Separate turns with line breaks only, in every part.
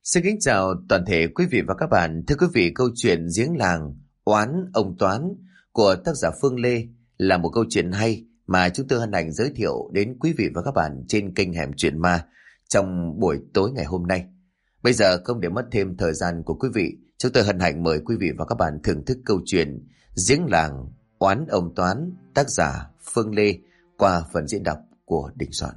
Xin kính chào toàn thể quý vị và các bạn. Thưa quý vị, câu chuyện Giếng Làng Oán Ông Toán của tác giả Phương Lê là một câu chuyện hay mà chúng tôi hân hạnh giới thiệu đến quý vị và các bạn trên kênh Hẻm Chuyện Ma trong buổi tối ngày hôm nay. Bây giờ không để mất thêm thời gian của quý vị, chúng tôi hân hạnh mời quý vị và các bạn thưởng thức câu chuyện Giếng Làng Oán Ông Toán, tác giả Phương Lê qua phần diễn đọc của Đình Soạn.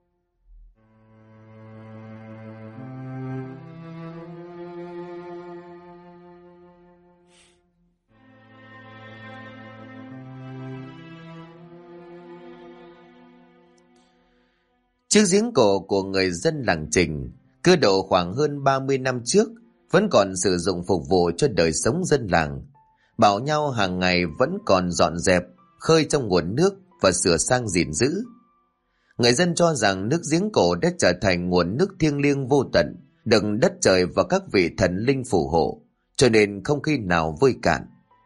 Chiếc giếng cổ của người dân làng Trình, cư độ khoảng hơn 30 năm trước, vẫn còn sử dụng phục vụ cho đời sống dân làng. Bảo nhau hàng ngày vẫn còn dọn dẹp, khơi trong nguồn nước và sửa sang gìn giữ. Người dân cho rằng nước giếng cổ đã trở thành nguồn nước thiêng liêng vô tận, được đất trời và các vị thần linh phù hộ, cho nên không khi nào vơi cạn.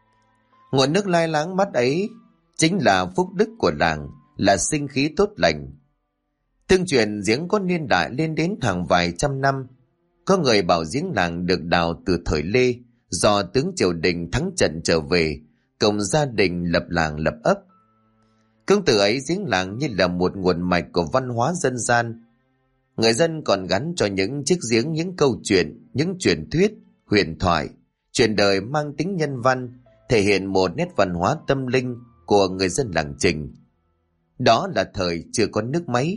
Nguồn nước lai láng mát ấy chính là phúc đức của làng, là sinh khí tốt lành. Tương truyền giếng có niên đại lên đến hàng vài trăm năm. Có người bảo giếng làng được đào từ thời Lê, do tướng triều đình thắng trận trở về, cùng gia đình lập làng lập ấp. Cũng từ ấy giếng làng như là một nguồn mạch của văn hóa dân gian. Người dân còn gắn cho những chiếc giếng những câu chuyện, những truyền thuyết, huyền thoại, truyền đời mang tính nhân văn, thể hiện một nét văn hóa tâm linh của người dân làng Trình. Đó là thời chưa có nước máy.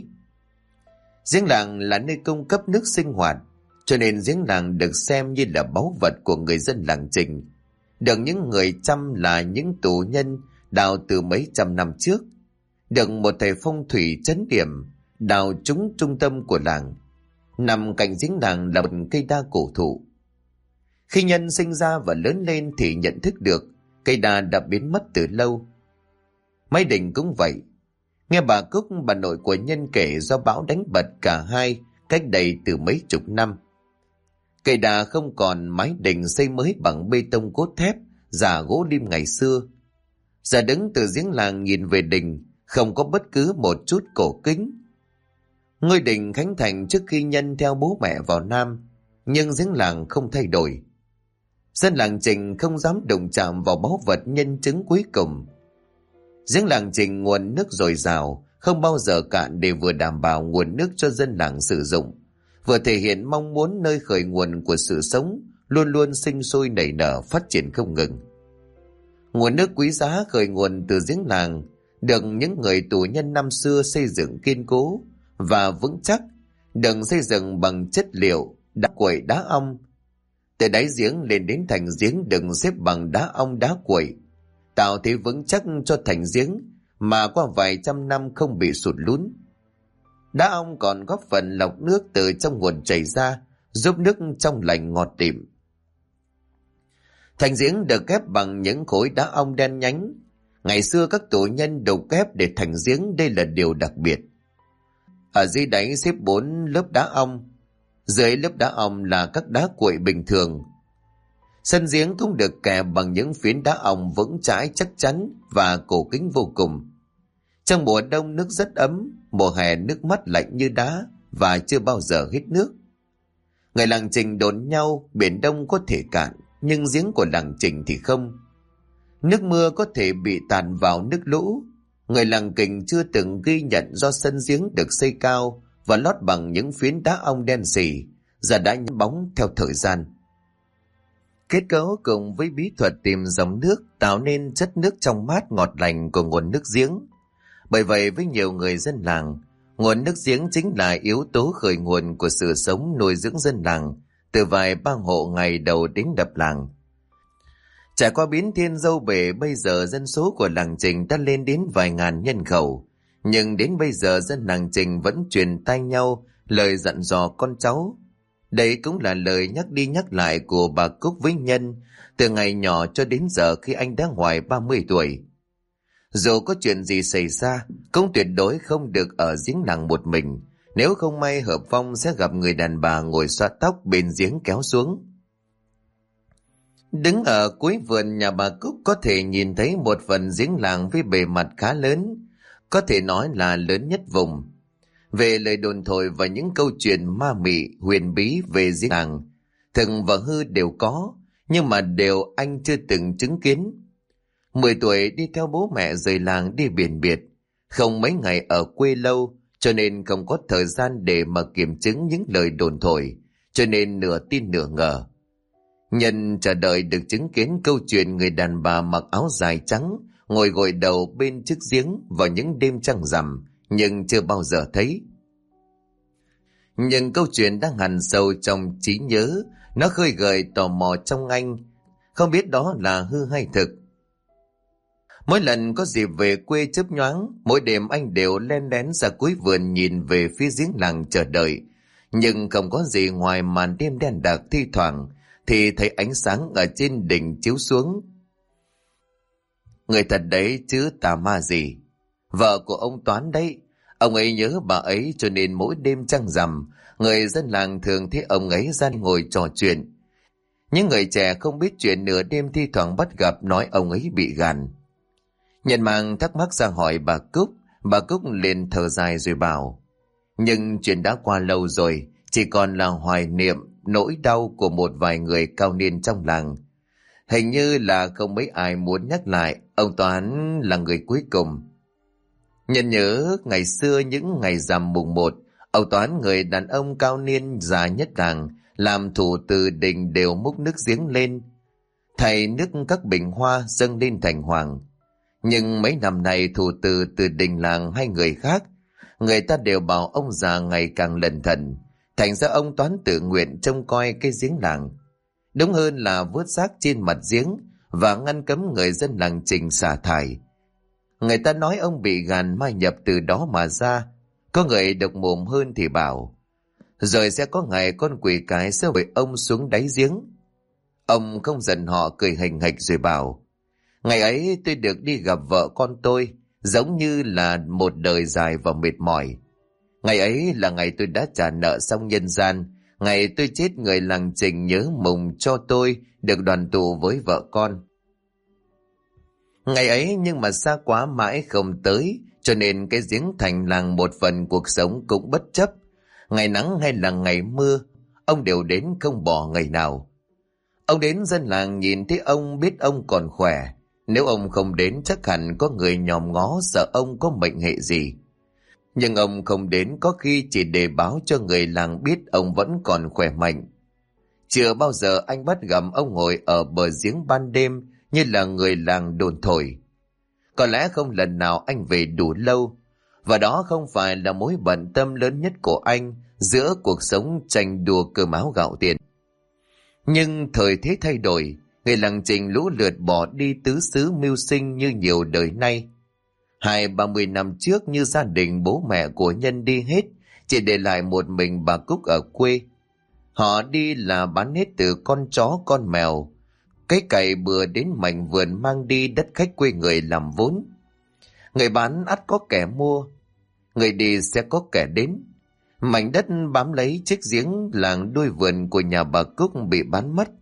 Giếng làng là nơi cung cấp nước sinh hoạt, cho nên giếng làng được xem như là báu vật của người dân làng Trình, được những người chăm là những tù nhân đào từ mấy trăm năm trước, được một thầy phong thủy trấn điểm đào trúng trung tâm của làng. Nằm cạnh giếng làng là một cây đa cổ thụ. Khi Nhân sinh ra và lớn lên thì nhận thức được cây đa đã biến mất từ lâu. Mấy Đình cũng vậy. Nghe bà Cúc, bà nội của Nhân kể, do bão đánh bật cả hai cách đây từ mấy chục năm. Cây đa không còn, mái đình xây mới bằng bê tông cốt thép, giả gỗ lim ngày xưa. Giờ đứng từ giếng làng nhìn về đình, không có bất cứ một chút cổ kính. Ngôi đình khánh thành trước khi Nhân theo bố mẹ vào Nam, nhưng giếng làng không thay đổi. Dân làng Trình không dám đụng chạm vào báu vật nhân chứng cuối cùng. Giếng làng Trình nguồn nước dồi dào, không bao giờ cạn, để vừa đảm bảo nguồn nước cho dân làng sử dụng, vừa thể hiện mong muốn nơi khởi nguồn của sự sống luôn luôn sinh sôi nảy nở, phát triển không ngừng. Nguồn nước quý giá khởi nguồn từ giếng làng được những người tù nhân năm xưa xây dựng kiên cố và vững chắc, được xây dựng bằng chất liệu đá quậy đá ong. Từ đáy giếng lên đến thành giếng được xếp bằng đá ong đá quậy, tạo thế vững chắc cho thành giếng mà qua vài trăm năm không bị sụt lún. Đá ong còn góp phần lọc nước từ trong nguồn chảy ra, giúp nước trong lành ngọt tịm. Thành giếng được ghép bằng những khối đá ong đen nhánh. Ngày xưa các tù nhân đục ghép để thành giếng, đây là điều đặc biệt. Ở dưới đáy xếp 4 lớp đá ong, dưới lớp đá ong là các đá cuội bình thường. Sân giếng cũng được kè bằng những phiến đá ong vững chãi, chắc chắn và cổ kính vô cùng. Trong mùa đông nước rất ấm, mùa hè nước mắt lạnh như đá và chưa bao giờ hết nước. Người làng Trình đồn nhau biển Đông có thể cạn, nhưng giếng của làng Trình thì không. Nước mưa có thể bị tàn vào nước lũ. Người làng Trình chưa từng ghi nhận do sân giếng được xây cao và lót bằng những phiến đá ong đen sì, giờ đã nhẵn bóng theo thời gian. Kết cấu cùng với bí thuật tìm dòng nước tạo nên chất nước trong mát ngọt lành của nguồn nước giếng. Bởi vậy với nhiều người dân làng, nguồn nước giếng chính là yếu tố khởi nguồn của sự sống nuôi dưỡng dân làng từ vài ba hộ ngày đầu đến lập làng. Trải qua biến thiên dâu bể, bây giờ dân số của làng Trình đã lên đến vài ngàn nhân khẩu, nhưng đến bây giờ dân làng Trình vẫn truyền tai nhau lời dặn dò con cháu. Đây cũng là lời nhắc đi nhắc lại của bà Cúc với Nhân từ ngày nhỏ cho đến giờ khi anh đã ngoài 30 tuổi. Dù có chuyện gì xảy ra, cũng tuyệt đối không được ở giếng làng một mình, nếu không may hợp phong sẽ gặp người đàn bà ngồi xoa tóc bên giếng kéo xuống. Đứng ở cuối vườn nhà bà Cúc có thể nhìn thấy một phần giếng làng với bề mặt khá lớn, có thể nói là lớn nhất vùng. Về lời đồn thổi và những câu chuyện ma mị huyền bí về giếng làng Thực và hư đều có, nhưng mà đều anh chưa từng chứng kiến. 10 tuổi đi theo bố mẹ rời làng đi biển biệt, không mấy ngày ở quê lâu, cho nên không có thời gian để mà kiểm chứng những lời đồn thổi, cho nên nửa tin nửa ngờ. Nhân chờ đợi được chứng kiến câu chuyện người đàn bà mặc áo dài trắng ngồi gội đầu bên chiếc giếng vào những đêm trăng rằm, nhưng chưa bao giờ thấy. Nhưng câu chuyện đang hằn sâu trong trí nhớ, nó khơi gợi tò mò trong anh, không biết đó là hư hay thực. Mỗi lần có dịp về quê chớp nhoáng, mỗi đêm anh đều len lén ra cuối vườn nhìn về phía giếng làng chờ đợi. Nhưng không có gì ngoài màn đêm đen đặc, thi thoảng thì thấy ánh sáng ở trên đỉnh chiếu xuống. Người thật đấy chứ tà ma gì. Vợ của ông Toán đấy, ông ấy nhớ bà ấy cho nên mỗi đêm trăng rằm, người dân làng thường thấy ông ấy ra ngồi trò chuyện. Những người trẻ không biết chuyện nửa đêm thi thoảng bắt gặp nói ông ấy bị gàn. Nhân mang thắc mắc ra hỏi bà Cúc liền thở dài rồi bảo, nhưng chuyện đã qua lâu rồi, chỉ còn là hoài niệm, nỗi đau của một vài người cao niên trong làng. Hình như là không mấy ai muốn nhắc lại, ông Toán là người cuối cùng. Nhân nhớ ngày xưa những ngày rằm mùng 1, ông Toán, người đàn ông cao niên già nhất làng, làm thủ từ đình đều múc nước giếng lên, thầy nước các bình hoa dâng lên thành hoàng. Nhưng mấy năm nay thủ từ đình làng hay người khác, người ta đều bảo ông già ngày càng lẩn thẩn, thành ra ông Toán tự nguyện trông coi cái giếng làng. Đúng hơn là vớt rác trên mặt giếng và ngăn cấm người dân làng Trình xả thải. Người ta nói ông bị gàn ma nhập từ đó mà ra. Có người độc mồm hơn thì bảo, rồi sẽ có ngày con quỷ cái sẽ đuổi ông xuống đáy giếng. Ông không giận họ, cười hình hạch rồi bảo, ngày ấy tôi được đi gặp vợ con tôi, giống như là một đời dài và mệt mỏi. Ngày ấy là ngày tôi đã trả nợ xong nhân gian, ngày tôi chết người làng Trình nhớ mùng cho tôi được đoàn tụ với vợ con. Ngày ấy nhưng mà xa quá mãi không tới, cho nên cái giếng thành làng một phần cuộc sống cũng bất chấp. Ngày nắng hay là ngày mưa, ông đều đến không bỏ ngày nào. Ông đến dân làng nhìn thấy ông biết ông còn khỏe. Nếu ông không đến chắc hẳn có người nhòm ngó sợ ông có mệnh hệ gì. Nhưng ông không đến có khi chỉ để báo cho người làng biết ông vẫn còn khỏe mạnh. Chưa bao giờ anh bắt gặp ông ngồi ở bờ giếng ban đêm như là người làng đồn thổi. Có lẽ không lần nào anh về đủ lâu, và đó không phải là mối bận tâm lớn nhất của anh giữa cuộc sống tranh đua cơm áo gạo tiền. Nhưng thời thế thay đổi, người làng Trình lũ lượt bỏ đi tứ xứ mưu sinh như nhiều đời nay. 20-30 năm trước như gia đình bố mẹ của Nhân đi hết, chỉ để lại một mình bà Cúc ở quê. Họ đi là bán hết từ con chó con mèo, cái cày bừa đến mảnh vườn mang đi đất khách quê người làm vốn. Người bán ắt có kẻ mua, người đi sẽ có kẻ đến. Mảnh đất bám lấy chiếc giếng làng đuôi vườn của nhà bà Cúc bị bán mất.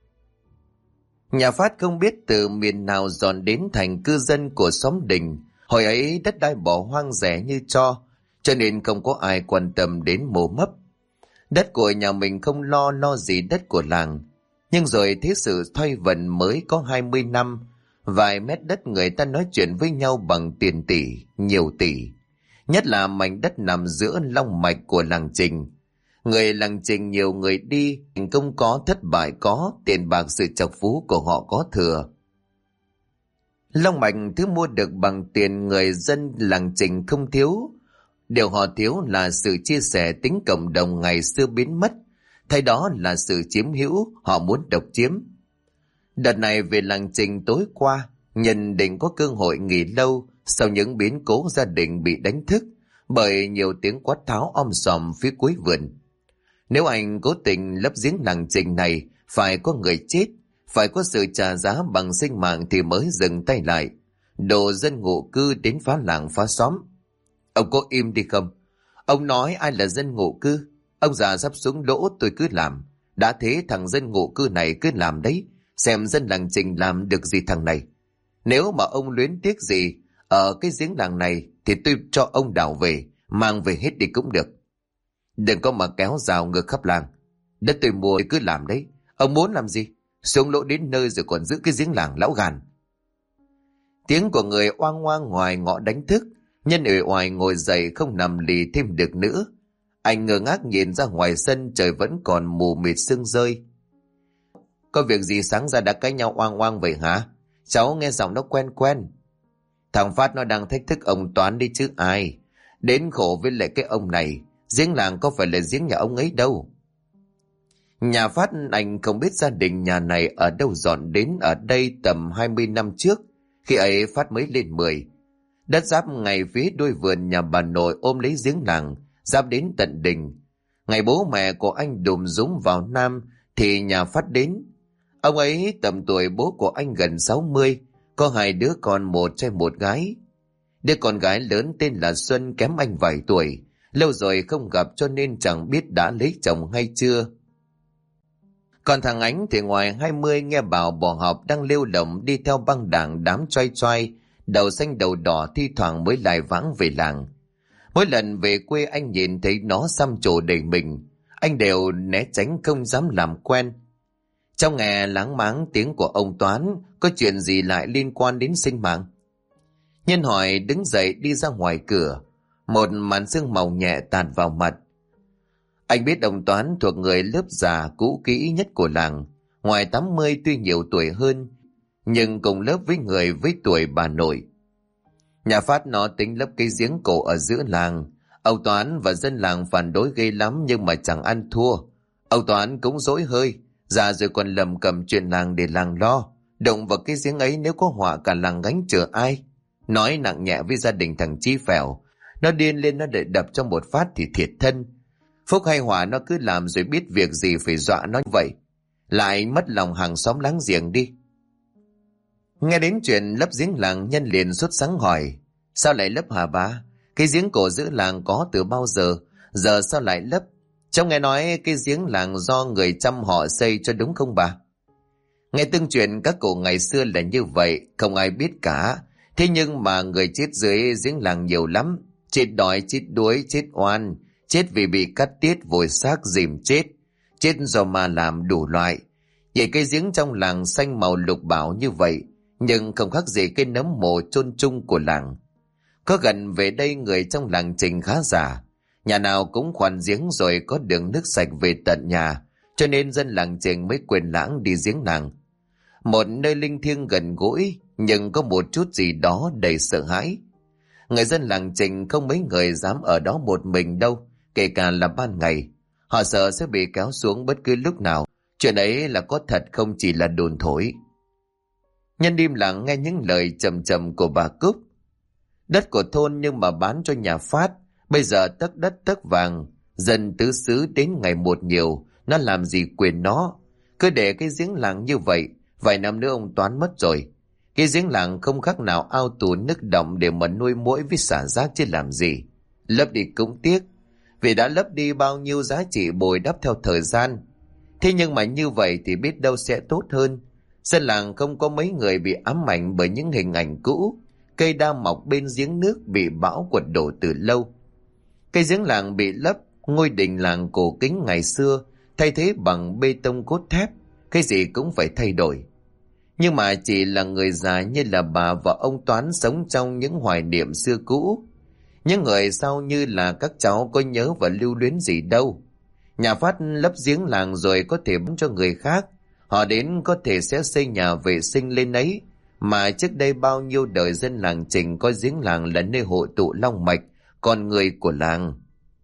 Nhà Phát không biết từ miền nào dọn đến thành cư dân của xóm Đình. Hồi ấy đất đai bỏ hoang rẻ như tro, cho nên không có ai quan tâm đến mồ mấp. Đất của nhà mình không lo gì đất của làng. Nhưng rồi thế sự thoái vận mới có 20 năm, vài mét đất người ta nói chuyện với nhau bằng tiền tỷ, nhiều tỷ. Nhất là mảnh đất nằm giữa long mạch của làng Trình. Người làng Trình nhiều người đi, thành công có, thất bại có, tiền bạc sự trọc phú của họ có thừa. Long mạch thứ mua được bằng tiền người dân làng Trình không thiếu. Điều họ thiếu là sự chia sẻ, tính cộng đồng ngày xưa biến mất. Thay đó là sự chiếm hữu, họ muốn độc chiếm. Đợt này về làng Trình tối qua, Nhân định có cơ hội nghỉ lâu sau những biến cố gia đình bị đánh thức bởi nhiều tiếng quát tháo om sòm phía cuối vườn. Nếu anh cố tình lấp giếng làng Trình này, phải có người chết, phải có sự trả giá bằng sinh mạng thì mới dừng tay lại. Đồ dân ngụ cư đến phá làng phá xóm. Ông có im đi không? Ông nói ai là dân ngụ cư? Ông già sắp xuống lỗ tôi cứ làm. Đã thế thằng dân ngụ cư này cứ làm đấy. Xem dân làng Trình làm được gì thằng này. Nếu mà ông luyến tiếc gì ở cái giếng làng này thì tôi cho ông đào về, mang về hết đi cũng được. Đừng có mà kéo rào ngược khắp làng. Đất tôi mua thì cứ làm đấy. Ông muốn làm gì? Xuống lỗ đến nơi rồi còn giữ cái giếng làng, lão gàn. Tiếng của người oang oang ngoài ngõ đánh thức. Nhân uể oải ngồi dậy không nằm lì thêm được nữa. Anh ngơ ngác nhìn ra ngoài sân, trời vẫn còn mù mịt sương rơi. Có việc gì sáng ra đã cãi nhau oang oang vậy hả? Cháu nghe giọng nó quen quen. Thằng Phát nó đang thách thức ông Toán đi chứ ai. Đến khổ với lại cái ông này. Giếng làng có phải là giếng nhà ông ấy đâu. Nhà Phát anh không biết gia đình nhà này ở đâu dọn đến ở đây tầm 20 năm trước. Khi ấy Phát mới lên 10. Đất giáp ngay phía đuôi vườn nhà bà nội ôm lấy giếng làng, giáp đến tận đình. Ngày bố mẹ của anh đùm dúng vào Nam thì nhà Phát đến. Ông ấy tầm tuổi bố của anh gần 60, có 2 đứa con, một trai một gái. Đứa con gái lớn tên là Xuân kém anh vài tuổi, lâu rồi không gặp cho nên chẳng biết đã lấy chồng hay chưa. Còn thằng Ánh thì ngoài 20 nghe bảo bỏ học đang lêu lổng đi theo băng đảng đám choai choai, đầu xanh đầu đỏ thi thoảng mới lại vãng về làng. Mỗi lần về quê anh nhìn thấy nó xăm trổ đầy mình, anh đều né tránh không dám làm quen. Trong nghe láng máng tiếng của ông Toán, có chuyện gì lại liên quan đến sinh mạng? Nhân hỏi đứng dậy đi ra ngoài cửa, một màn sương màu nhẹ tạt vào mặt. Anh biết ông Toán thuộc người lớp già cũ kỹ nhất của làng, ngoài 80 tuy nhiều tuổi hơn, nhưng cùng lớp với người với tuổi bà nội. Nhà Phát nó tính lấp cái giếng cổ ở giữa làng. Ông Toán và dân làng phản đối ghê lắm nhưng mà chẳng ăn thua. Ông Toán cũng dỗi hơi, già rồi còn lầm cầm chuyện làng để làng lo. Động vào cái giếng ấy nếu có họa cả làng gánh chở ai. Nói nặng nhẹ với gia đình thằng Chí Phèo. Nó điên lên nó để đập cho một phát thì thiệt thân. Phúc hay họa nó cứ làm rồi biết việc gì phải dọa nó vậy. Lại mất lòng hàng xóm láng giềng đi. Nghe đến chuyện lấp giếng làng, Nhân liền sốt sắng hỏi: Sao lại lấp hả bà? Cái giếng cổ giữa làng có từ bao giờ? Giờ sao lại lấp? Trong nghe nói cái giếng làng do người chăm họ xây cho đúng không bà? Nghe từng chuyện các cụ ngày xưa là như vậy, không ai biết cả. Thế nhưng mà người chết dưới giếng làng nhiều lắm. Chết đói, chết đuối, chết oan, chết vì bị cắt tiết vùi xác dìm chết, chết do ma làm đủ loại. Vậy cái giếng trong làng xanh màu lục bảo như vậy, nhưng không khác gì cái nấm mồ chôn chung của làng. Có gần về đây người trong làng Trình khá giả, nhà nào cũng khoan giếng rồi có đường nước sạch về tận nhà, cho nên dân làng Trình mới quên lãng đi giếng làng. Một nơi linh thiêng gần gũi, nhưng có một chút gì đó đầy sợ hãi. Người dân làng Trình không mấy người dám ở đó một mình đâu, kể cả là ban ngày. Họ sợ sẽ bị kéo xuống bất cứ lúc nào. Chuyện ấy là có thật không chỉ là đồn thổi. Nhân im lặng nghe những lời trầm trầm của bà Cúc. Đất của thôn nhưng mà bán cho nhà Phát, bây giờ tấc đất tấc vàng, dân tứ xứ đến ngày một nhiều, nó làm gì quyền nó. Cứ để cái giếng làng như vậy, vài năm nữa ông Toán mất rồi. Cái giếng làng không khác nào ao tù nước động để mà nuôi muỗi với xả rác chứ làm gì. Lấp đi cũng tiếc, vì đã lấp đi bao nhiêu giá trị bồi đắp theo thời gian. Thế nhưng mà như vậy thì biết đâu sẽ tốt hơn. Dân làng không có mấy người bị ám ảnh bởi những hình ảnh cũ. Cây đa mọc bên giếng nước bị bão quật đổ từ lâu. Cây giếng làng bị lấp, ngôi đình làng cổ kính ngày xưa thay thế bằng bê tông cốt thép, cái gì cũng phải thay đổi. Nhưng mà chỉ là người già như là bà và ông Toán sống trong những hoài niệm xưa cũ. Những người sau như là các cháu có nhớ và lưu luyến gì đâu. Nhà Phát lấp giếng làng rồi có thể bán cho người khác. Họ đến có thể sẽ xây nhà vệ sinh lên ấy. Mà trước đây bao nhiêu đời dân làng Trình coi giếng làng là nơi hội tụ long mạch, con người của làng.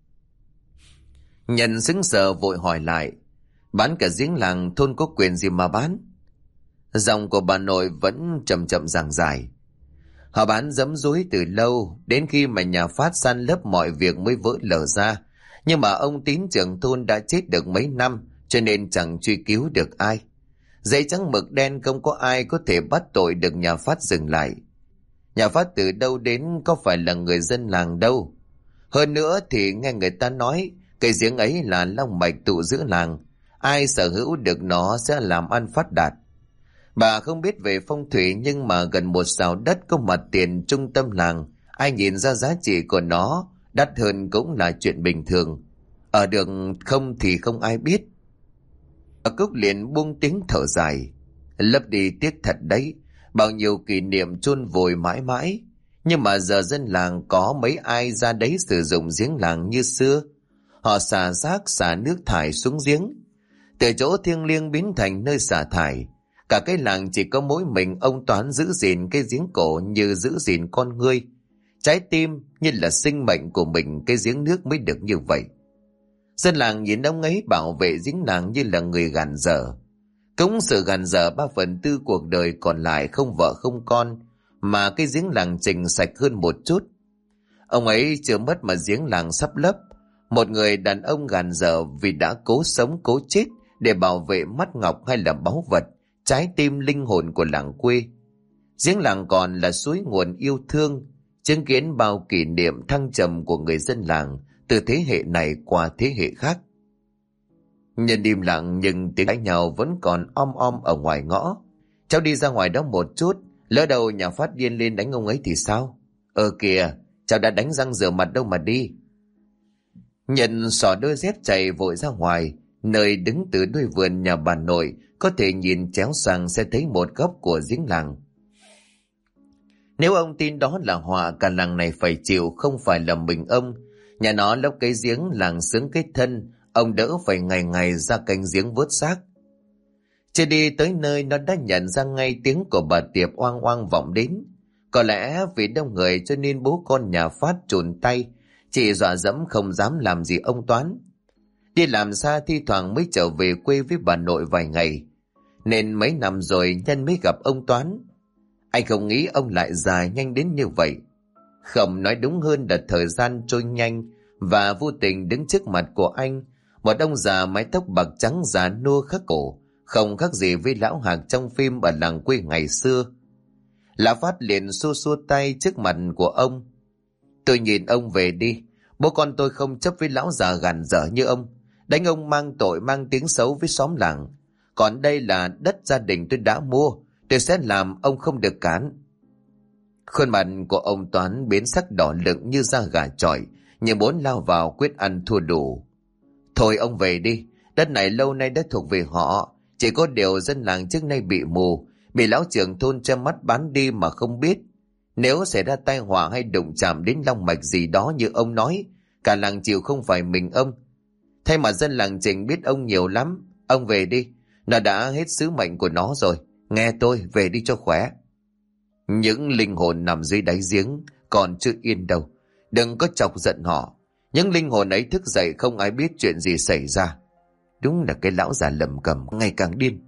Nhân sững sờ vội hỏi lại: Bán cả giếng làng thôn có quyền gì mà bán? Giọng của bà nội vẫn chậm chậm giảng giải: Họ bán giấm dúi từ lâu, đến khi mà nhà Phát san lấp mọi việc mới vỡ lở ra. Nhưng mà ông Tín trưởng thôn đã chết được mấy năm, cho nên chẳng truy cứu được ai. Giấy trắng mực đen không có ai có thể bắt tội được nhà Phát dừng lại. Nhà Phát từ đâu đến có phải là người dân làng đâu. Hơn nữa thì nghe người ta nói cây giếng ấy là long mạch tụ giữa làng. Ai sở hữu được nó sẽ làm ăn phát đạt. Bà không biết về phong thủy nhưng mà gần một sào đất có mặt tiền trung tâm làng, ai nhìn ra giá trị của nó đắt hơn cũng là chuyện bình thường. Ở được không thì không ai biết. Cúc liền buông tiếng thở dài. Lấp đi tiếc thật đấy, bao nhiêu kỷ niệm chôn vùi mãi mãi. Nhưng mà giờ dân làng có mấy ai ra đấy sử dụng giếng làng như xưa. Họ xả rác xả nước thải xuống giếng, từ chỗ thiêng liêng biến thành nơi xả thải. Cả cái làng chỉ có mỗi mình ông Toán giữ gìn cái giếng cổ như giữ gìn con ngươi. Trái tim như là sinh mệnh của mình, cái giếng nước mới được như vậy. Dân làng nhìn ông ấy bảo vệ giếng làng như là người gàn dở. Cống sự gàn dở 3/4 cuộc đời còn lại không vợ không con, mà cái giếng làng Trình sạch hơn một chút. Ông ấy chưa mất mà giếng làng sắp lấp. Một người đàn ông gàn dở vì đã cố sống cố chết để bảo vệ mắt ngọc hay là báu vật, trái tim linh hồn của làng quê. Giếng làng còn là suối nguồn yêu thương, chứng kiến bao kỷ niệm thăng trầm của người dân làng từ thế hệ này qua thế hệ khác. Nhân im lặng nhưng tiếng cãi nhau vẫn còn om om ở ngoài ngõ. Cháu đi ra ngoài đó một chút, lỡ đầu nhà Phát điên lên đánh ông ấy thì sao? Kìa, cháu đã đánh răng rửa mặt đâu mà đi. Nhân xỏ đôi dép chạy vội ra ngoài, nơi đứng từ đuôi vườn nhà bà nội có thể nhìn chéo sang sẽ thấy một góc của giếng làng. Nếu ông tin đó là họa cả làng này phải chịu, không phải là mình ông. Nhà nó lấp cái giếng làng sướng cái thân, ông đỡ phải ngày ngày ra canh giếng vớt xác. Chưa đi tới nơi nó đã nhận ra ngay tiếng của bà Tiệp oang oang vọng đến. Có lẽ vì đông người cho nên bố con nhà Phát chùn tay, chỉ dọa dẫm không dám làm gì ông Toán. Đi làm xa thi thoảng mới trở về quê với bà nội vài ngày, nên mấy năm rồi Nhân mới gặp ông Toán. Anh không nghĩ ông lại già nhanh đến như vậy. Không, nói đúng hơn là thời gian trôi nhanh, và vô tình đứng trước mặt của anh, một ông già mái tóc bạc trắng già nua khắc cổ, không khác gì với lão Hạc trong phim ở làng quê ngày xưa. Lão Phát liền xua xua tay trước mặt của ông. Tôi nhìn ông về đi, bố con tôi không chấp với lão già gàn dở như ông. Đánh ông mang tội mang tiếng xấu với xóm làng. Còn đây là đất gia đình tôi đã mua, tôi sẽ làm, ông không được cản. Khuôn mặt của ông Toán biến sắc đỏ lựng như da gà chọi, như muốn lao vào quyết ăn thua đủ. Thôi ông về đi, đất này lâu nay đã thuộc về họ. Chỉ có điều dân làng trước nay bị mù, bị lão trưởng thôn che mắt bán đi mà không biết. Nếu xảy ra tai họa hay đụng chạm đến long mạch gì đó như ông nói, cả làng chịu không phải mình ông. Thay mặt dân làng Trình biết ông nhiều lắm. Ông về đi, nó đã hết sứ mệnh của nó rồi. Nghe tôi, về đi cho khỏe. Những linh hồn nằm dưới đáy giếng còn chưa yên đâu, đừng có chọc giận họ. Những linh hồn ấy thức dậy không ai biết chuyện gì xảy ra. Đúng là cái lão già lầm cầm ngày càng điên.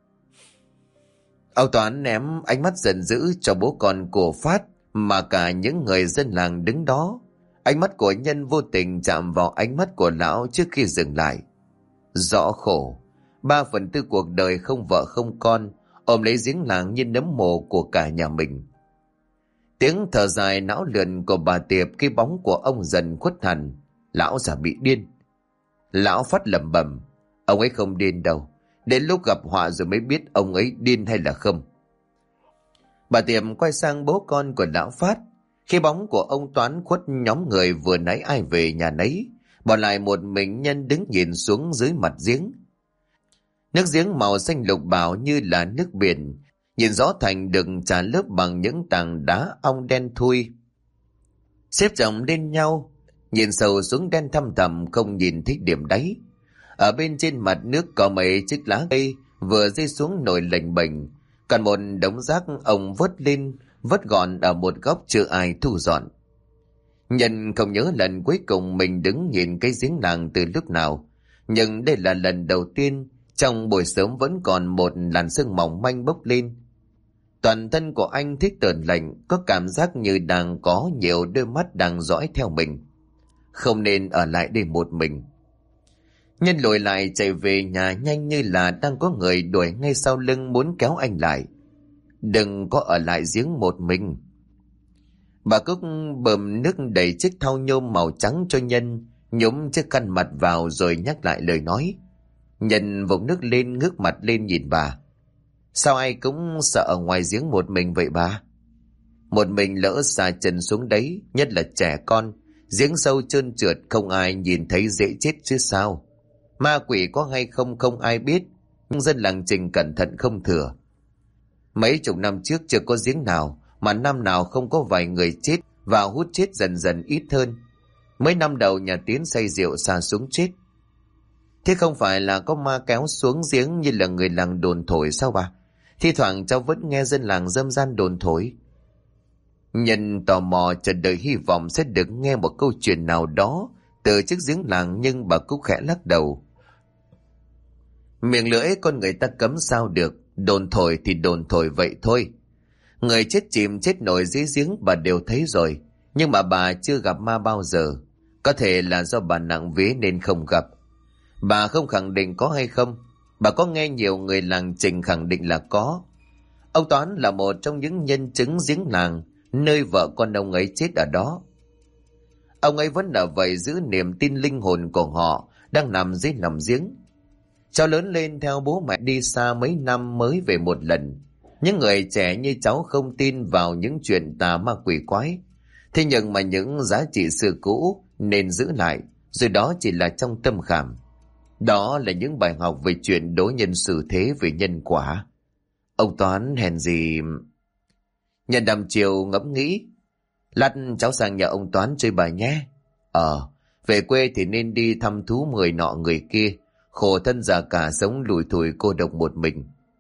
Ông Toán ném ánh mắt giận dữ cho bố con của Phát, mà cả những người dân làng đứng đó. Ánh mắt của Nhân vô tình chạm vào ánh mắt của lão trước khi dừng lại. Rõ khổ, 3/4 cuộc đời không vợ không con, ôm lấy giếng làng như nấm mồ của cả nhà mình. Tiếng thở dài não lượn của bà Tiệp khi bóng của ông dần khuất hẳn. Lão già bị điên. Lão Phát lẩm bẩm, ông ấy không điên đâu, đến lúc gặp họa rồi mới biết ông ấy điên hay là không. Bà Tiệp quay sang bố con của lão Phát. Khi bóng của ông Toán khuất nhóm người vừa nãy ai về nhà nấy, bỏ lại một mình Nhân đứng nhìn xuống dưới mặt giếng. Nước giếng màu xanh lục bảo như là nước biển, nhìn rõ thành được trà lớp bằng những tảng đá ong đen thui xếp chồng lên nhau, nhìn sâu xuống đen thăm thẳm không nhìn thấy điểm đáy. Ở bên trên mặt nước có mấy chiếc lá cây vừa rơi xuống nổi lềnh bềnh, còn một đống rác ông vớt lên vớt gọn ở một góc chưa ai thu dọn. Nhân không nhớ lần cuối cùng mình đứng nhìn cái giếng làng từ lúc nào, nhưng đây là lần đầu tiên trong buổi sớm vẫn còn một làn sương mỏng manh bốc lên. Toàn thân của anh thích tởn lạnh, có cảm giác như đang có nhiều đôi mắt đang dõi theo mình. Không nên ở lại đây một mình. Nhân lùi lại chạy về nhà nhanh như là đang có người đuổi ngay sau lưng muốn kéo anh lại. Đừng có ở lại giếng một mình. Bà Cúc bơm nước đầy chiếc thau nhôm màu trắng cho Nhân, nhúng chiếc khăn mặt vào rồi nhắc lại lời nói. Nhân vụng nước lên ngước mặt lên nhìn bà. Sao ai cũng sợ ở ngoài giếng một mình vậy bà? Một mình lỡ xà chân xuống đấy, nhất là trẻ con, giếng sâu trơn trượt không ai nhìn thấy dễ chết chứ sao. Ma quỷ có hay không không ai biết, nhưng dân làng Trình cẩn thận không thừa. Mấy chục năm trước chưa có giếng nào mà năm nào không có vài người chết, và hút chết dần dần ít hơn. Mấy năm đầu nhà Tiến say rượu sa xuống chết. Thế không phải là có ma kéo xuống giếng như là người làng đồn thổi sao bà? Thi thoảng cháu vẫn nghe dân làng râm ran đồn thổi. Nhân tò mò chờ đợi hy vọng sẽ được nghe một câu chuyện nào đó từ chiếc giếng làng, nhưng bà Cúc khẽ lắc đầu. Miệng lưỡi con người ta cấm sao được, đồn thổi thì đồn thổi vậy thôi. Người chết chìm chết nổi dưới giếng bà đều thấy rồi, nhưng mà bà chưa gặp ma bao giờ. Có thể là do bà nặng vía nên không gặp. Bà không khẳng định có hay không. Bà có nghe nhiều người làng Trình khẳng định là có. Ông Toán là một trong những nhân chứng giếng làng, nơi vợ con ông ấy chết ở đó. Ông ấy vẫn ở vậy, giữ niềm tin linh hồn của họ đang nằm dưới lòng giếng. Cháu lớn lên theo bố mẹ đi xa mấy năm mới về một lần. Những người trẻ như cháu không tin vào những chuyện tà ma quỷ quái. Thế nhưng mà những giá trị xưa cũ nên giữ lại, rồi đó chỉ là trong tâm khảm. Đó là những bài học về chuyện đối nhân xử thế, về nhân quả. Ông Toán hèn gì... Nhân đăm chiều ngẫm nghĩ. Lát cháu sang nhà ông Toán chơi bài nhé. Về quê thì nên đi thăm thú người nọ người kia. Khổ thân già cả sống lủi thủi cô độc một mình.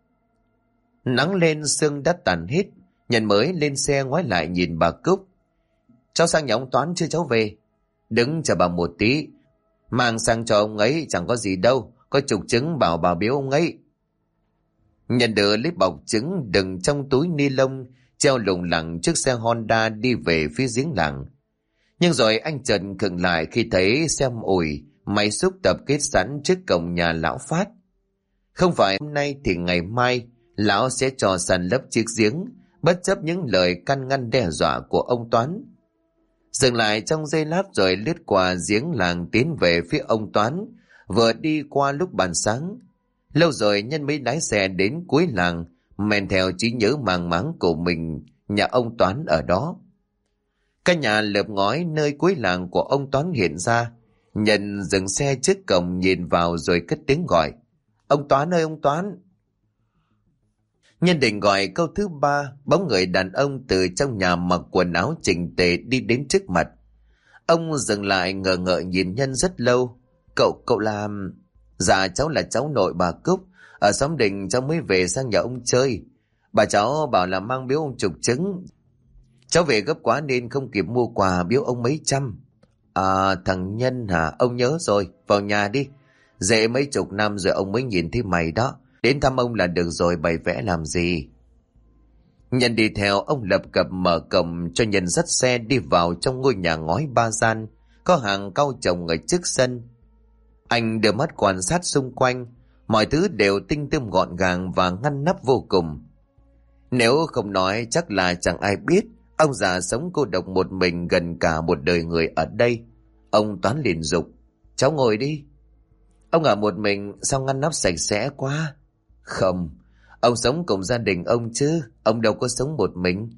Nắng lên sương đã tàn hết. Nhân mới lên xe ngoái lại nhìn bà Cúc. Cháu sang nhà ông Toán chưa cháu về? Đứng chờ bà một tí. Mang sang cho ông ấy chẳng có gì đâu. Có chục trứng bảo bà biếu ông ấy. Nhân đưa lấy bọc trứng đựng trong túi ni lông, treo lủng lẳng chiếc xe Honda đi về phía giếng làng. Nhưng rồi anh Trần khựng lại khi thấy xe ủi máy xúc tập kết sẵn trước cổng nhà lão Phát. Không phải hôm nay thì ngày mai lão sẽ cho sàn lấp chiếc giếng, bất chấp những lời can ngăn đe dọa của ông Toán. Dừng lại trong giây lát rồi lướt qua giếng làng tiến về phía ông Toán, vừa đi qua lúc ban sáng. Lâu rồi Nhân mới lái xe đến cuối làng, men theo trí nhớ màng máng của mình, nhà ông Toán ở đó. Căn nhà lợp ngói nơi cuối làng của ông Toán hiện ra. Nhân dừng xe trước cổng nhìn vào rồi cất tiếng gọi. Ông Toán ơi, ông Toán! Nhân định gọi câu thứ ba, bóng người đàn ông từ trong nhà mặc quần áo chỉnh tề đi đến trước mặt. Ông dừng lại ngờ ngợ nhìn Nhân rất lâu. Cậu làm... Dạ cháu là cháu nội bà Cúc. Ở xóm Đình cháu mới về sang nhà ông chơi. Bà cháu bảo là mang biếu ông chục trứng. Cháu về gấp quá nên không kịp mua quà biếu ông mấy trăm. Thằng Nhân hả? Ông nhớ rồi, vào nhà đi. Dễ mấy chục năm rồi ông mới nhìn thấy mày đó. Đến thăm ông là được rồi, bày vẽ làm gì. Nhân đi theo, ông lập cập mở cổng cho Nhân dắt xe đi vào trong ngôi nhà ngói ba gian, có hàng cau trồng ở trước sân. Anh đưa mắt quan sát xung quanh, mọi thứ đều tinh tươm gọn gàng và ngăn nắp vô cùng. Nếu không nói chắc là chẳng ai biết, ông già sống cô độc một mình gần cả một đời người ở đây. Ông Toán liền dục, cháu ngồi đi. Ông ở một mình sao ngăn nắp sạch sẽ quá? Không, ông sống cùng gia đình ông chứ, ông đâu có sống một mình.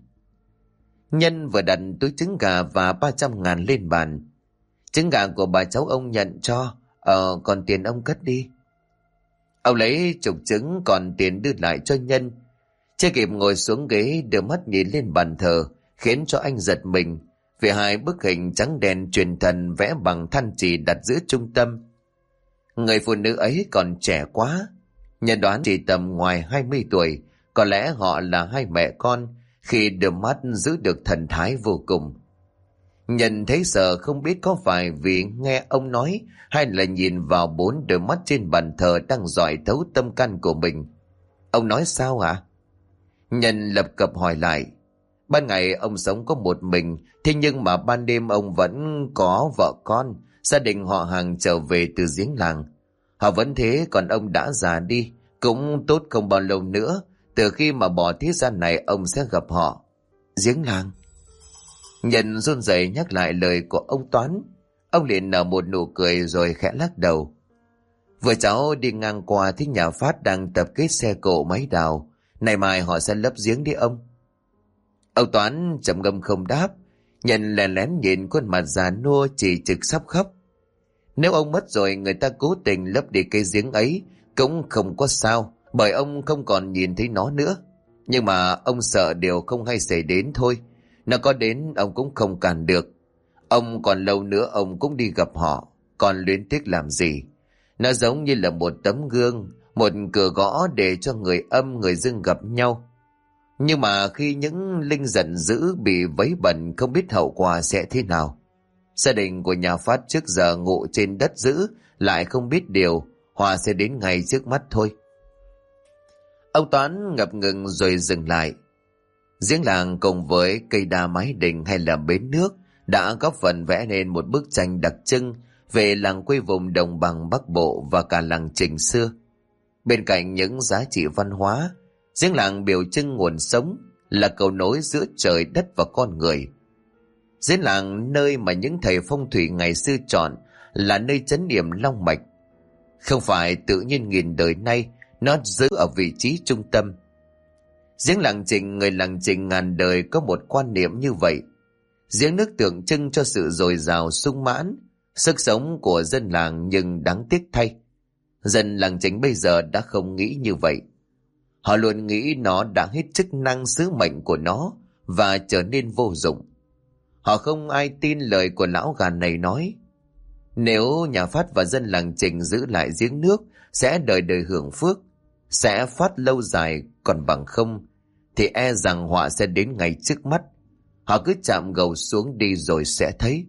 Nhân vừa đặt túi trứng gà và 300.000 lên bàn. Trứng gà của bà cháu ông nhận cho, còn tiền ông cất đi. Ông lấy chục trứng còn tiền đưa lại cho Nhân. Chưa kịp ngồi xuống ghế đưa mắt nhìn lên bàn thờ, khiến cho anh giật mình vì hai bức hình trắng đen truyền thần vẽ bằng than chì đặt giữa trung tâm. Người phụ nữ ấy còn trẻ quá, Nhân đoán chỉ tầm ngoài 20 tuổi, có lẽ họ là hai mẹ con khi đưa mắt giữ được thần thái vô cùng. Nhân thấy sợ không biết có phải vì nghe ông nói hay là nhìn vào 4 đôi mắt trên bàn thờ đang rọi thấu tâm can của mình. Ông nói sao hả? Nhân lập cập hỏi lại. Ban ngày ông sống có một mình, thế nhưng mà ban đêm ông vẫn có vợ con, gia đình họ hàng trở về từ giếng làng. Họ vẫn thế, còn ông đã già đi, cũng tốt không bao lâu nữa, từ khi mà bỏ thế gian này ông sẽ gặp họ. Giếng làng? Nhân run rẩy nhắc lại lời của ông Toán. Ông liền nở một nụ cười rồi khẽ lắc đầu. Vừa cháu đi ngang qua thấy nhà Phát đang tập kết xe cộ máy đào, này mai họ sẽ lấp giếng đi ông. Ông Toán trầm ngâm không đáp. Nhân lén lén nhìn khuôn mặt già nua chỉ trực sắp khóc. Nếu ông mất rồi, người ta cố tình lấp đi cây giếng ấy, cũng không có sao, bởi ông không còn nhìn thấy nó nữa. Nhưng mà ông sợ điều không hay xảy đến thôi. Nó có đến ông cũng không cản được. Ông còn lâu nữa ông cũng đi gặp họ, còn luyến tiếc làm gì. Nó giống như là một tấm gương, một cửa gõ để cho người âm người dương gặp nhau. Nhưng mà khi những linh giận dữ bị vấy bẩn không biết hậu quả sẽ thế nào. Gia đình của nhà Phát trước giờ ngụ trên đất dữ lại không biết điều, họa sẽ đến ngay trước mắt thôi. Ông Toán ngập ngừng rồi dừng lại. Giếng làng cùng với cây đa mái đình hay là bến nước đã góp phần vẽ nên một bức tranh đặc trưng về làng quê vùng đồng bằng Bắc Bộ và cả làng Trình xưa. Bên cạnh những giá trị văn hóa, giếng làng biểu trưng nguồn sống, là cầu nối giữa trời đất và con người. Giếng làng nơi mà những thầy phong thủy ngày xưa chọn là nơi trấn điểm long mạch. Không phải tự nhiên nghìn đời nay nó giữ ở vị trí trung tâm. Giếng làng Trình, người làng Trình ngàn đời có một quan niệm như vậy. Giếng nước tượng trưng cho sự dồi dào sung mãn, sức sống của dân làng, nhưng đáng tiếc thay, dân làng Trình bây giờ đã không nghĩ như vậy. Họ luôn nghĩ nó đã hết chức năng sứ mệnh của nó và trở nên vô dụng. Họ không ai tin lời của lão gà này nói. Nếu nhà Phát và dân làng Trình giữ lại giếng nước sẽ đời đời hưởng phước, sẽ phát lâu dài, còn bằng không thì e rằng họa sẽ đến ngay trước mắt. Họ cứ chạm gầu xuống đi rồi sẽ thấy.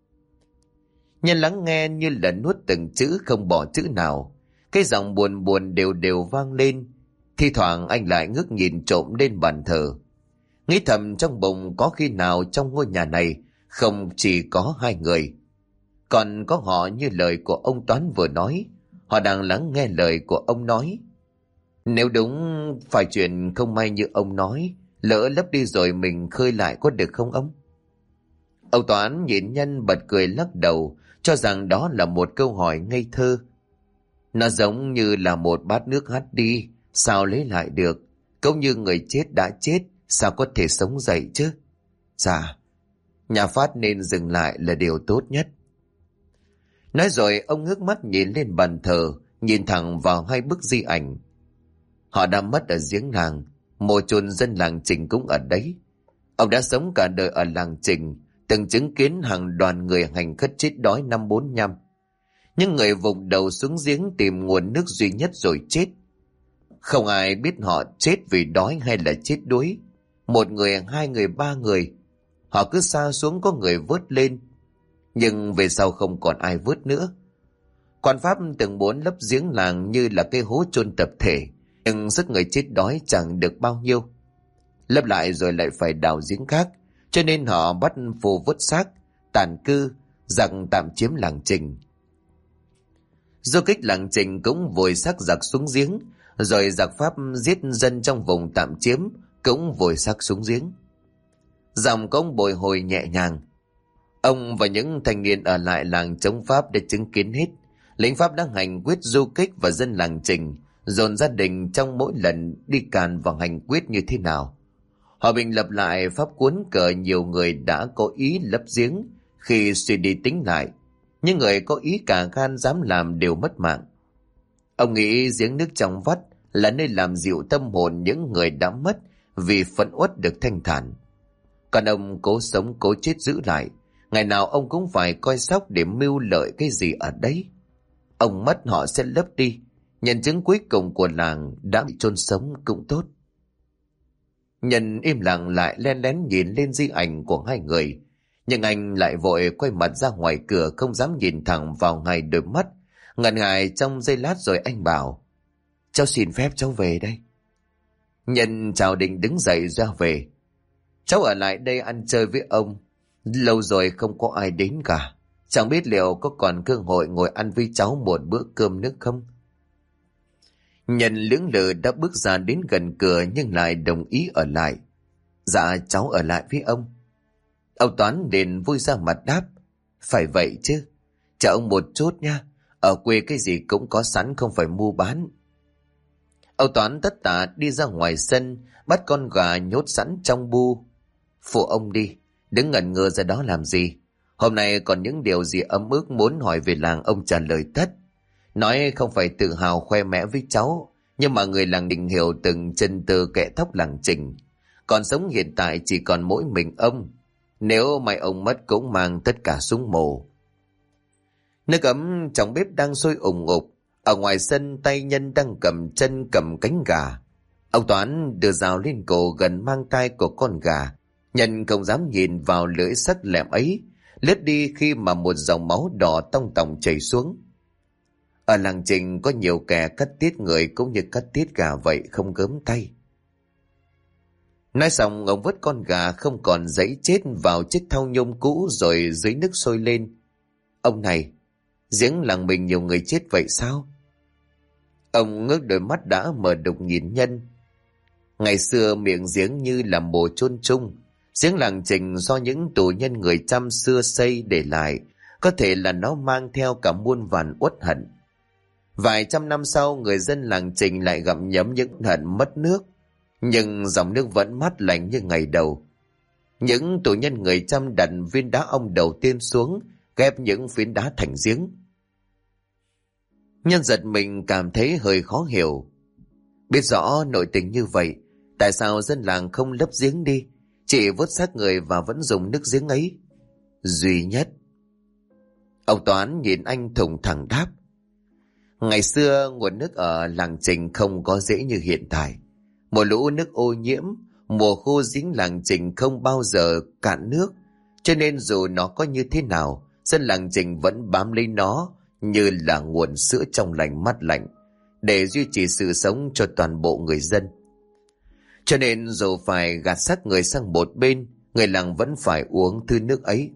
Nhân lắng nghe như là nuốt từng chữ không bỏ chữ nào. Cái giọng buồn buồn đều đều vang lên. Thi thoảng anh lại ngước nhìn trộm lên bàn thờ, nghĩ thầm trong bụng có khi nào trong ngôi nhà này không chỉ có hai người, còn có họ như lời của ông Toán vừa nói. Họ đang lắng nghe lời của ông nói. Nếu đúng phải chuyện không may như ông nói, lỡ lấp đi rồi mình khơi lại có được không ông? Ông Toán nhìn Nhân bật cười lắc đầu, cho rằng đó là một câu hỏi ngây thơ. Nó giống như là một bát nước hắt đi, sao lấy lại được? Cũng như người chết đã chết, sao có thể sống dậy chứ? Dạ, nhà Phát nên dừng lại là điều tốt nhất. Nói rồi ông ngước mắt nhìn lên bàn thờ, nhìn thẳng vào hai bức di ảnh. Họ đã mất ở giếng làng, mộ chôn dân làng Trình cũng ở đấy. Ông đã sống cả đời ở làng Trình, từng chứng kiến hàng đoàn người hành khất chết đói năm 45. Những người vụng đầu xuống giếng tìm nguồn nước duy nhất rồi chết. Không ai biết họ chết vì đói hay là chết đuối. Một người, hai người, ba người. Họ cứ sa xuống có người vớt lên. Nhưng về sau không còn ai vớt nữa. Quan Pháp từng muốn lấp giếng làng như là cái hố chôn tập thể. Nhưng sức người chết đói chẳng được bao nhiêu. Lấp lại rồi lại phải đào giếng khác. Cho nên họ bắt phù vớt xác, tàn cư, giặc tạm chiếm làng Trình. Du kích làng Trình cũng vùi xác giặc xuống giếng, rồi giặc Pháp giết dân trong vùng tạm chiếm cũng vùi xác xuống giếng. Dòng có ông bồi hồi nhẹ nhàng. Ông và những thanh niên ở lại làng chống Pháp để chứng kiến hết lính Pháp đang hành quyết du kích và dân làng Trình dồn gia đình trong mỗi lần đi càn và hành quyết như thế nào. Họ bình lập lại pháp cuốn cờ nhiều người đã có ý lấp giếng. Khi suy đi tính lại, những người có ý cả gan dám làm đều mất mạng. Ông nghĩ giếng nước trong vắt là nơi làm dịu tâm hồn những người đã mất vì phẫn uất được thanh thản. Còn ông cố sống cố chết giữ lại, ngày nào ông cũng phải coi sóc để mưu lợi cái gì ở đấy. Ông mất họ sẽ lấp đi, nhân chứng cuối cùng của làng đã bị chôn sống cũng tốt. Nhân im lặng lại len lén nhìn lên di ảnh của hai người, nhưng anh lại vội quay mặt ra ngoài cửa, không dám nhìn thẳng vào ngay đôi mắt. Ngần ngại trong giây lát rồi anh bảo: cháu xin phép cháu về đây. Nhân chào định đứng dậy ra về. Cháu ở lại đây ăn chơi với ông, lâu rồi không có ai đến cả, chẳng biết liệu có còn cơ hội ngồi ăn với cháu một bữa cơm nước không. Nhân lưỡng lự đã bước ra đến gần cửa nhưng lại đồng ý ở lại. Dạ cháu ở lại với ông. Ông Toán liền vui ra mặt đáp: phải vậy chứ, chờ ông một chút nha, ở quê cái gì cũng có sẵn, không phải mua bán. Ông Toán tất tả đi ra ngoài sân, bắt con gà nhốt sẵn trong bu. Phụ ông đi, đứng ngẩn ngơ ra đó làm gì? Hôm nay còn những điều gì ấm ức muốn hỏi về làng ông trả lời tất. nói không phải tự hào khoe mẽ với cháu, nhưng mà người làng Trình hiểu từng chân từ kẻ thóc làng Trình. Còn sống hiện tại chỉ còn mỗi mình ông. Nếu mai ông mất cũng mang tất cả xuống mồ. Nước ấm trong bếp đang sôi ủng ục. Ở ngoài sân tay Nhân đang cầm chân cầm cánh gà. Ông Toán đưa dao lên cổ gần mang tai của con gà. Nhân không dám nhìn vào lưỡi sắc lẹm ấy, lướt đi khi mà một dòng máu đỏ tông tòng chảy xuống. Ở làng Trình có nhiều kẻ cắt tiết người cũng như cắt tiết gà vậy, không gớm tay. Nói xong ông vớt con gà không còn giấy chết vào chiếc thau nhôm cũ rồi dưới nước sôi lên. Ông này, giếng làng mình nhiều người chết vậy sao? Ông ngước đôi mắt đã mờ đục nhìn Nhân. Ngày xưa miệng giếng như là mồ chôn chung. Giếng làng Trình do những tù nhân người Chăm xưa xây để lại, có thể là nó mang theo cả muôn vàn uất hận. Vài trăm năm sau, người dân làng Trình lại gặm nhấm những hận mất nước, nhưng dòng nước vẫn mát lành như ngày đầu. Những tù nhân người Chăm đặt viên đá ông đầu tiên xuống, ghép những phiến đá thành giếng. Nhân giật mình cảm thấy hơi khó hiểu. Biết rõ nội tình như vậy, tại sao dân làng không lấp giếng đi, chỉ vớt xác người và vẫn dùng nước giếng ấy? Duy nhất. Ông Toán nhìn anh thùng thẳng đáp. Ngày xưa nguồn nước ở làng Trình không có dễ như hiện tại. Mùa lũ nước ô nhiễm, mùa khô giếng làng Trình không bao giờ cạn nước, cho nên dù nó có như thế nào, dân làng Trình vẫn bám lấy nó như là nguồn sữa trong lành mát lạnh để duy trì sự sống cho toàn bộ người dân. Cho nên dù phải gạt xác người sang một bên, người làng vẫn phải uống thứ nước ấy.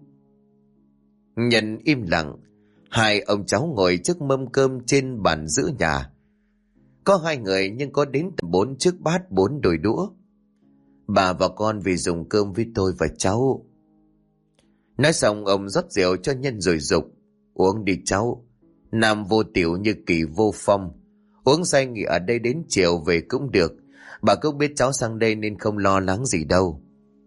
Nhân im lặng. Hai ông cháu ngồi trước mâm cơm trên bàn giữa nhà. Có hai người nhưng có đến 4 chiếc bát 4 đôi đũa. Bà và con vì dùng cơm với tôi và cháu. Nói xong ông rót rượu cho Nhân rồi dục. Uống đi cháu. Nam vô tiểu như kỳ vô phong. Uống say nghỉ ở đây đến chiều về cũng được. Bà cũng biết cháu sang đây nên không lo lắng gì đâu.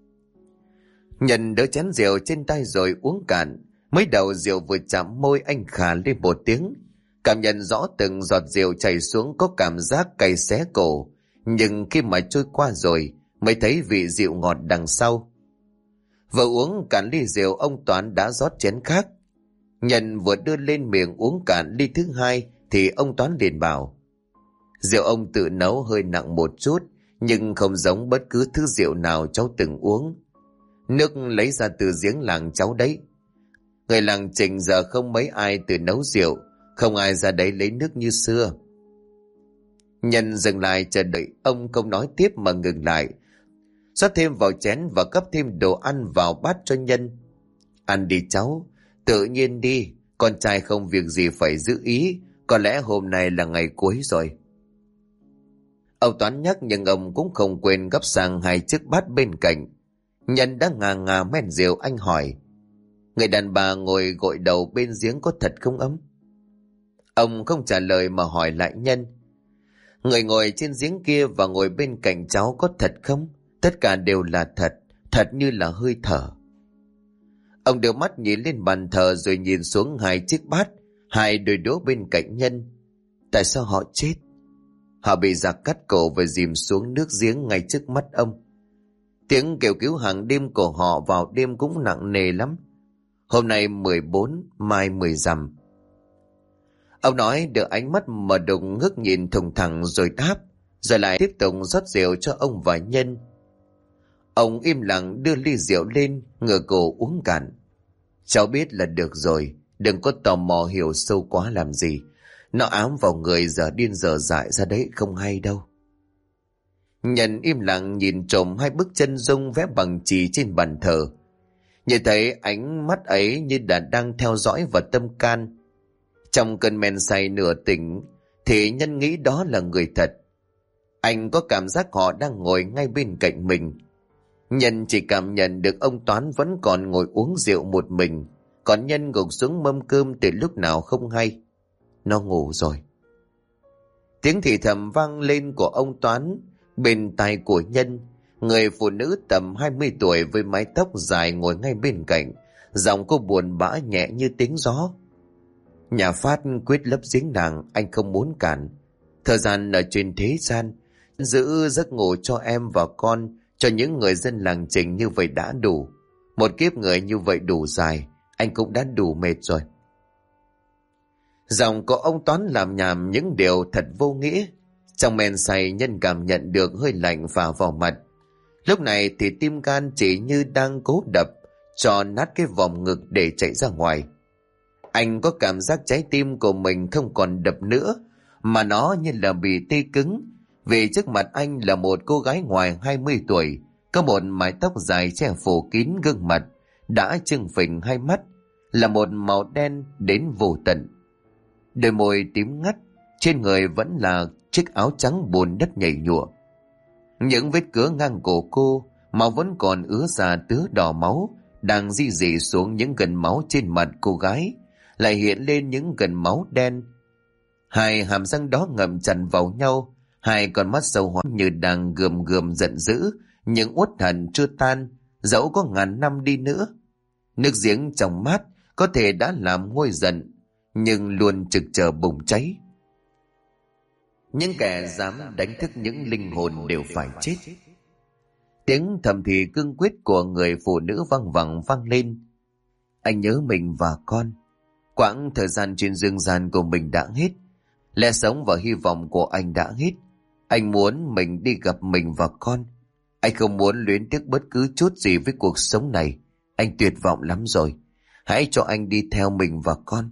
Nhân đỡ chén rượu trên tay rồi uống cạn. Mới đầu rượu vừa chạm môi anh khà lên một tiếng. Cảm nhận rõ từng giọt rượu chảy xuống có cảm giác cay xé cổ. Nhưng khi mà trôi qua rồi mới thấy vị rượu ngọt đằng sau. Vừa uống cạn ly rượu, ông Toán đã rót chén khác. Nhân vừa đưa lên miệng uống cạn ly thứ hai thì ông Toán liền bảo. Rượu ông tự nấu hơi nặng một chút, nhưng không giống bất cứ thứ rượu nào cháu từng uống. Nước lấy ra từ giếng làng cháu đấy. Người làng Trình giờ không mấy ai tự nấu rượu, không ai ra đấy lấy nước như xưa. Nhân dừng lại chờ đợi ông không nói tiếp mà ngừng lại. Rót thêm vào chén và gắp thêm đồ ăn vào bát cho Nhân. Ăn đi cháu, tự nhiên đi, con trai không việc gì phải giữ ý, có lẽ hôm nay là ngày cuối rồi. Ông Toán nhắc nhưng ông cũng không quên gắp sang 2 chiếc bát bên cạnh. Nhân đã ngà ngà men rượu, anh hỏi. Người đàn bà ngồi gội đầu bên giếng có thật không ấm? Ông không trả lời mà hỏi lại Nhân. Người ngồi trên giếng kia và ngồi bên cạnh cháu có thật không? Tất cả đều là thật, thật như là hơi thở. Ông đưa mắt nhìn lên bàn thờ rồi nhìn xuống 2 chiếc bát, 2 đôi đũa bên cạnh Nhân. Tại sao họ chết? Họ bị giặc cắt cổ và dìm xuống nước giếng ngay trước mắt ông. Tiếng kêu cứu hàng đêm của họ vào đêm cũng nặng nề lắm. Hôm nay 14, mai 10 rằm. Ông nói đưa ánh mắt mở đục ngước nhìn thùng thẳng rồi đáp, rồi lại tiếp tục rót rượu cho ông và Nhân. Ông im lặng đưa ly rượu lên, ngửa cổ uống cạn. Cháu biết là được rồi, đừng có tò mò hiểu sâu quá làm gì. Nó ám vào người giờ điên giờ dại ra đấy không hay đâu. Nhân im lặng nhìn trộm 2 bức chân dung vẽ bằng chì trên bàn thờ. Nhìn thấy ánh mắt ấy như đang theo dõi vào tâm can. Trong cơn men say nửa tỉnh thì Nhân nghĩ đó là người thật. Anh có cảm giác họ đang ngồi ngay bên cạnh mình. Nhân chỉ cảm nhận được ông Toán vẫn còn ngồi uống rượu một mình, còn Nhân gục xuống mâm cơm từ lúc nào không hay. Nó ngủ rồi. Tiếng thì thầm vang lên của ông Toán bên tai của Nhân. Người phụ nữ tầm 20 tuổi với mái tóc dài ngồi ngay bên cạnh. Giọng cô buồn bã nhẹ như tiếng gió. Nhà Phát quyết lấp giếng nàng, anh không muốn cản. Thời gian ở trên thế gian, giữ giấc ngủ cho em và con, cho những người dân làng Trình như vậy đã đủ. Một kiếp người như vậy đủ dài, anh cũng đã đủ mệt rồi. Giọng của ông Toán làm nhảm những điều thật vô nghĩa. Trong men say, Nhân cảm nhận được hơi lạnh phả vào mặt. Lúc này thì tim gan chỉ như đang cố đập cho nát cái vòng ngực để chạy ra ngoài. Anh có cảm giác trái tim của mình không còn đập nữa, mà nó như là bị tê cứng. Vì trước mặt anh là một cô gái ngoài 20 tuổi, có một mái tóc dài che phủ kín gương mặt, đã trừng phình hai mắt, là một màu đen đến vô tận. Đôi môi tím ngắt, trên người vẫn là chiếc áo trắng bùn đất nhầy nhụa. Những vết cứa ngang cổ cô, máu vẫn còn ứa ra tứa đỏ máu, đang di dì xuống những gần máu trên mặt cô gái, lại hiện lên những gần máu đen. Hai hàm răng đó ngậm chặt vào nhau, hai con mắt sâu hoắm như đang gườm gườm giận dữ, những uất hận chưa tan, dẫu có ngàn năm đi nữa. Nước giếng trong mát có thể đã làm nguôi giận, nhưng luôn trực chờ bùng cháy. Những kẻ dám đánh thức những linh hồn đều phải chết. Tiếng thầm thì cương quyết của người phụ nữ vang vẳng vang lên. Anh nhớ mình và con. Quãng thời gian trên dương gian của mình đã hết. Lẽ sống và hy vọng của anh đã hết. Anh muốn mình đi gặp mình và con. Anh không muốn luyến tiếc bất cứ chút gì với cuộc sống này. Anh tuyệt vọng lắm rồi. Hãy cho anh đi theo mình và con.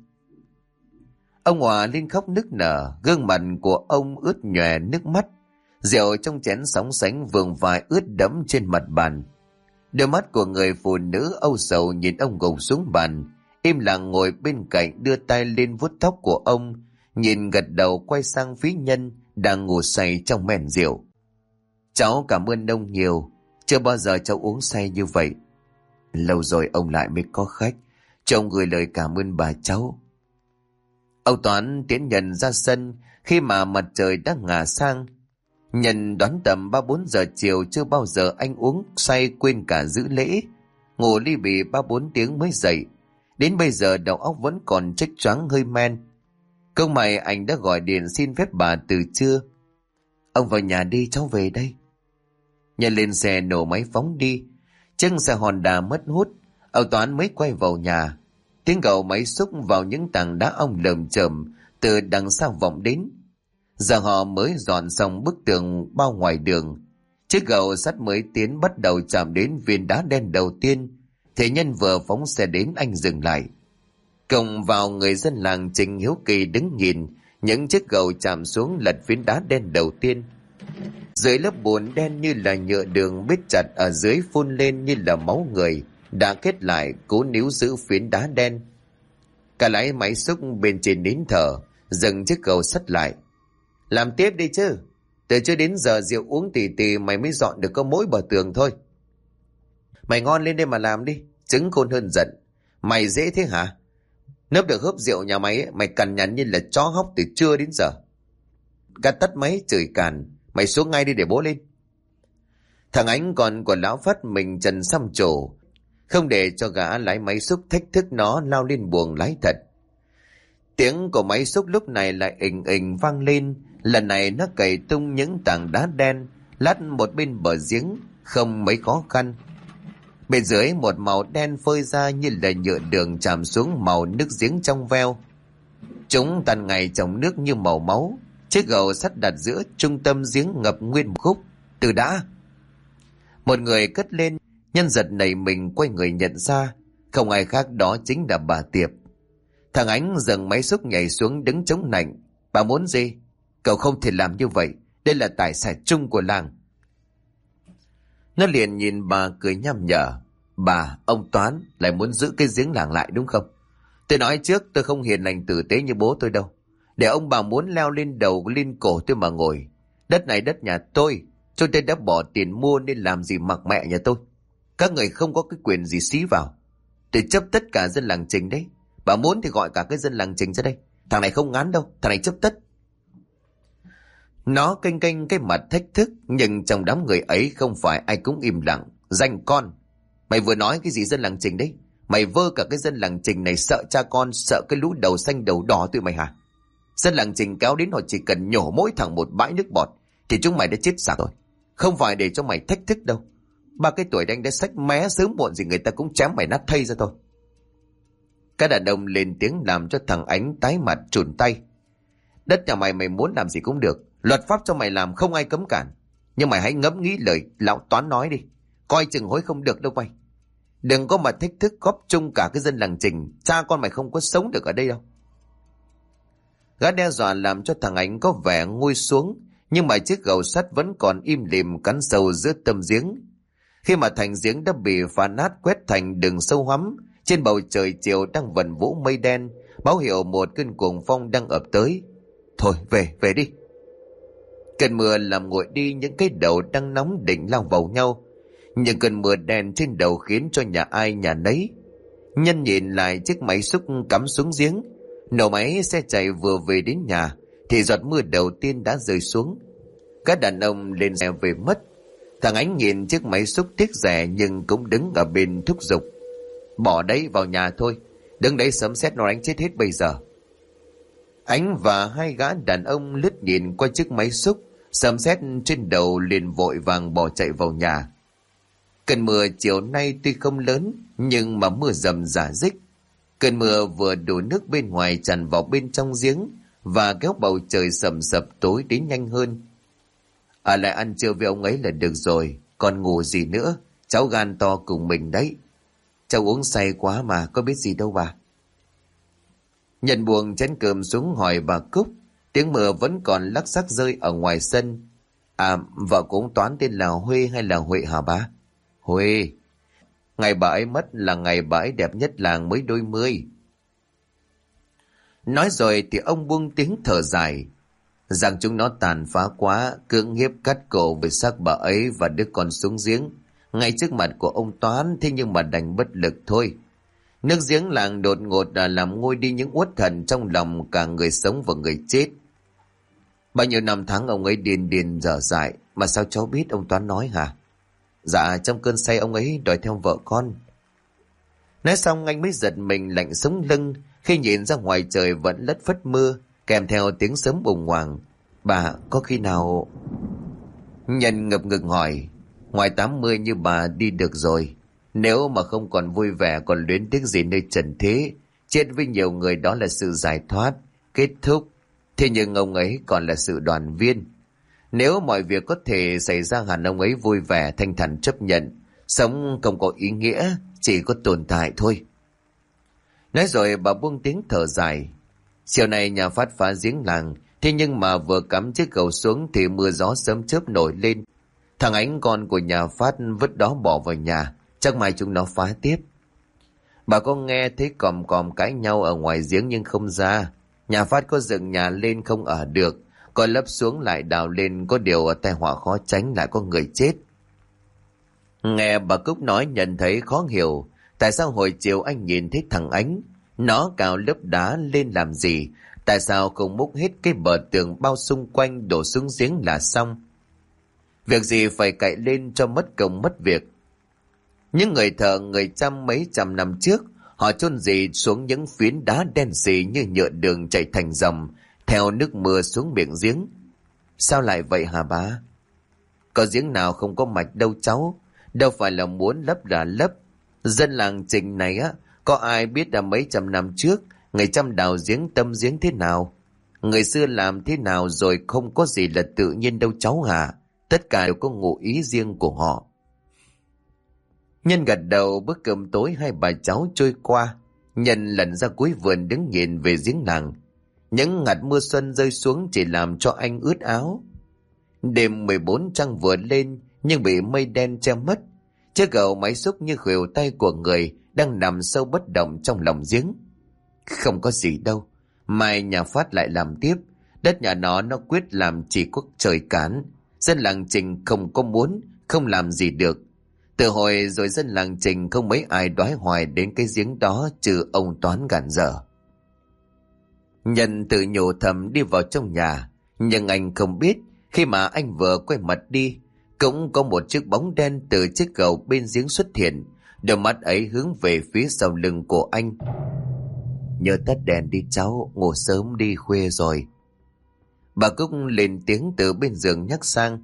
Ông Hòa lên khóc nức nở, gương mặt của ông ướt nhòe nước mắt. Rượu trong chén sóng sánh vương vãi ướt đẫm trên mặt bàn. Đôi mắt của người phụ nữ âu sầu nhìn ông gục xuống bàn, im lặng ngồi bên cạnh đưa tay lên vuốt tóc của ông, nhìn gật đầu quay sang phía Nhân đang ngủ say trong men rượu. Cháu cảm ơn ông nhiều, chưa bao giờ cháu uống say như vậy. Lâu rồi ông lại mới có khách, cho ông gửi lời cảm ơn bà cháu. Ông Toán tiễn Nhân ra sân khi mà mặt trời đã ngả sang. Nhân đoán tầm 3-4 giờ chiều, chưa bao giờ anh uống say quên cả giữ lễ. Ngủ ly bì 3-4 tiếng mới dậy. Đến bây giờ đầu óc vẫn còn chếch choáng hơi men. Câu mày anh đã gọi điện xin phép bà từ trưa. Ông vào nhà đi, cháu về đây. Nhân lên xe nổ máy phóng đi. Chiếc xe Honda mất hút. Ông Toán mới quay vào nhà. Tiếng gầu máy xúc vào những tảng đá ong lởm chởm từ đằng sau vọng đến. Giờ họ mới dọn xong bức tường bao ngoài đường. Chiếc gầu sắt mới tiến bắt đầu chạm đến viên đá đen đầu tiên. Thế Nhân vừa phóng xe đến, anh dừng lại. Cộng vào người dân làng Trình hiếu kỳ đứng nhìn những chiếc gầu chạm xuống lật viên đá đen đầu tiên. Dưới lớp bùn đen như là nhựa đường bết chặt, ở dưới phun lên như là máu người đã kết lại cố níu giữ phiến đá đen. Cả lái máy xúc bên trên nín thở dừng chiếc gầu sắt lại. Làm tiếp đi chứ, từ chưa đến giờ rượu uống tì tì mày mới dọn được có mỗi bờ tường thôi. Mày ngon lên đây mà làm đi, trứng khôn hơn giận. Mày dễ thế hả? Nấp được hớp rượu nhà mày ấy, mày cằn nhằn như là chó hóc từ trưa đến giờ. Cắt tắt máy chửi càn, mày xuống ngay đi để bố lên. Thằng Ánh còn của lão Phát mình trần xăm trổ, không để cho gã lái máy xúc thách thức nó lao lên buồng lái thật. Tiếng của máy xúc lúc này lại ình ình vang lên. Lần này nó cày tung những tảng đá đen lát một bên bờ giếng không mấy khó khăn. Bên dưới một màu đen phơi ra như là nhựa đường chạm xuống màu nước giếng trong veo. Chúng tan ngày trong nước như màu máu. Chiếc gầu sắt đặt giữa trung tâm giếng ngập nguyên một khúc. Từ đã. Một người cất lên. Nhân giật nảy mình quay người nhận ra không ai khác, đó chính là bà Tiệp. Thằng Ánh dừng máy xúc nhảy xuống đứng chống nạnh. Bà muốn gì? Cậu không thể làm như vậy. Đây là tài sản chung của làng. Nó liền nhìn bà cười nham nhở. Bà, ông Toán lại muốn giữ cái giếng làng lại đúng không? Tôi nói trước, tôi không hiền lành tử tế như bố tôi đâu. Để ông bà muốn leo lên đầu lên cổ tôi mà ngồi. Đất này đất nhà tôi đã bỏ tiền mua nên làm gì mặc mẹ nhà tôi. Các người không có cái quyền gì xí vào. Tôi chấp tất cả dân làng Trình đấy. Bà muốn thì gọi cả cái dân làng Trình ra đây. Thằng này không ngán đâu, thằng này chấp tất. Nó kênh kênh cái mặt thách thức, nhưng trong đám người ấy không phải ai cũng im lặng. Danh con, mày vừa nói cái gì dân làng Trình đấy? Mày vơ cả cái dân làng Trình này sợ cha con, sợ cái lũ đầu xanh đầu đỏ tụi mày hả? Dân làng Trình kéo đến họ chỉ cần nhổ mỗi thằng một bãi nước bọt thì chúng mày đã chết sạch rồi. Không phải để cho mày thách thức đâu. Ba cái tuổi đánh đã xách mé, sớm muộn gì người ta cũng chém mày nát thây ra thôi. Các đàn ông lên tiếng làm cho thằng Ánh tái mặt trùn tay. Đất nhà mày mày muốn làm gì cũng được. Luật pháp cho mày làm không ai cấm cản. Nhưng mày hãy ngẫm nghĩ lời lão Toán nói đi. Coi chừng hối không được đâu mày. Đừng có mà thách thức góp chung cả cái dân làng Trình. Cha con mày không có sống được ở đây đâu. Gã đe dọa làm cho thằng Ánh có vẻ nguôi xuống. Nhưng mà chiếc gầu sắt vẫn còn im lìm cắn sâu giữa tâm giếng. Khi mà thành giếng đã bị phá nát quét thành đường sâu hoắm, trên bầu trời chiều đang vần vũ mây đen, báo hiệu một cơn cuồng phong đang ập tới. Thôi về đi. Cơn mưa làm nguội đi những cái đầu đang nóng định lao vào nhau. Nhưng cơn mưa đen trên đầu khiến cho nhà ai nhà nấy. Nhân nhìn lại chiếc máy xúc cắm xuống giếng. Nổ máy xe chạy vừa về đến nhà thì giọt mưa đầu tiên đã rơi xuống. Các đàn ông lên xe về mất. Thằng Ánh nhìn chiếc máy xúc tiếc rẻ nhưng cũng đứng ở bên thúc giục. Bỏ đấy vào nhà thôi. Đứng đấy sấm sét nó đánh chết hết bây giờ. Ánh và hai gã đàn ông lướt nhìn qua chiếc máy xúc, sấm sét trên đầu liền vội vàng bỏ chạy vào nhà. Cơn mưa chiều nay tuy không lớn nhưng mà mưa rầm rả rích. Cơn mưa vừa đổ nước bên ngoài tràn vào bên trong giếng và kéo bầu trời sầm sập tối đến nhanh hơn. Ở lại ăn trưa với ông ấy là được rồi, còn ngủ gì nữa, cháu gan to cùng mình đấy. Cháu uống say quá mà, có biết gì đâu bà. Nhận buông chén cơm xuống hỏi bà Cúc, tiếng mưa vẫn còn lắc xắc rơi ở ngoài sân. À, vợ của ông Toán tên là Huê hay là Huệ hả bà? Huê. Ngày bà ấy mất là ngày bà ấy đẹp nhất làng mới đôi mươi. Nói rồi thì ông buông tiếng thở dài, rằng chúng nó tàn phá quá, cưỡng hiếp cắt cổ với xác bà ấy và đứa con xuống giếng ngay trước mặt của ông Toán. Thế nhưng mà đành bất lực thôi. Nước giếng làng đột ngột làm nguôi đi những uất hận trong lòng cả người sống và người chết. Bao nhiêu năm tháng ông ấy điên điên dở dại, mà sao cháu biết ông Toán nói hả? Dạ, trong cơn say ông ấy đòi theo vợ con. Nói xong anh mới giật mình lạnh sống lưng khi nhìn ra ngoài trời vẫn lất phất mưa, kèm theo tiếng sấm bùng hoàng. Bà có khi nào... Nhân ngập ngừng hỏi. Ngoài 80 như bà đi được rồi. Nếu mà không còn vui vẻ, còn luyến tiếc gì nơi trần thế, chết với nhiều người đó là sự giải thoát, kết thúc. Thế nhưng ông ấy còn là sự đoàn viên. Nếu mọi việc có thể xảy ra hẳn ông ấy vui vẻ thanh thản chấp nhận. Sống không có ý nghĩa, chỉ có tồn tại thôi. Nói rồi bà buông tiếng thở dài. Chiều nay nhà Phát phá giếng làng, thế nhưng mà vừa cắm chiếc cầu xuống thì mưa gió sớm chớp nổi lên. Thằng Ánh con của nhà Phát vứt đó bỏ vào nhà, chắc mai chúng nó phá tiếp. Bà có nghe thấy còm còm cãi nhau ở ngoài giếng nhưng không ra. Nhà Phát có dựng nhà lên không ở được, còn lấp xuống lại đào lên, có điều tai họa khó tránh lại có người chết. Nghe bà Cúc nói nhận thấy khó hiểu, tại sao hồi chiều anh nhìn thấy thằng Ánh, nó cào lớp đá lên làm gì, tại sao không múc hết cái bờ tường bao xung quanh đổ xuống giếng là xong. Việc gì phải cậy lên cho mất công mất việc. Những người thợ người Chăm mấy trăm năm trước, họ chôn dì xuống những phiến đá đen xì như nhựa đường chảy thành dòng, theo nước mưa xuống miệng giếng. Sao lại vậy hả bà? Có giếng nào không có mạch đâu cháu, đâu phải là muốn lấp là lấp. Dân làng Trình này á, có ai biết là mấy trăm năm trước người Chăm đào giếng tâm giếng thế nào, người xưa làm thế nào, rồi không có gì là tự nhiên đâu cháu hả. Tất cả đều có ngụ ý riêng của họ. Nhân gật đầu. Bữa cơm tối hai bà cháu trôi qua. Nhân lần ra cuối vườn đứng nhìn về giếng làng. Những hạt mưa xuân rơi xuống chỉ làm cho anh ướt áo. Đêm 14 trăng vừa lên nhưng bị mây đen che mất. Chiếc gầu máy xúc như khuỷu tay của người đang nằm sâu bất động trong lòng giếng. Không có gì đâu, mai nhà Phát lại làm tiếp. Đất nhà nó quyết làm chỉ có trời cản. Dân làng Trình không có muốn, không làm gì được. Từ hồi rồi dân làng Trình không mấy ai đoái hoài đến cái giếng đó trừ ông Toán gàn dở. Nhân tự nhủ thầm đi vào trong nhà, nhưng anh không biết khi mà anh vừa quay mặt đi, cũng có một chiếc bóng đen từ chiếc gầu bên giếng xuất hiện. đôi mắt ấy hướng về phía sau lưng của anh. Nhớ tắt đèn đi cháu, ngủ sớm đi, khuya rồi. Bà Cúc lên tiếng từ bên giường nhắc sang.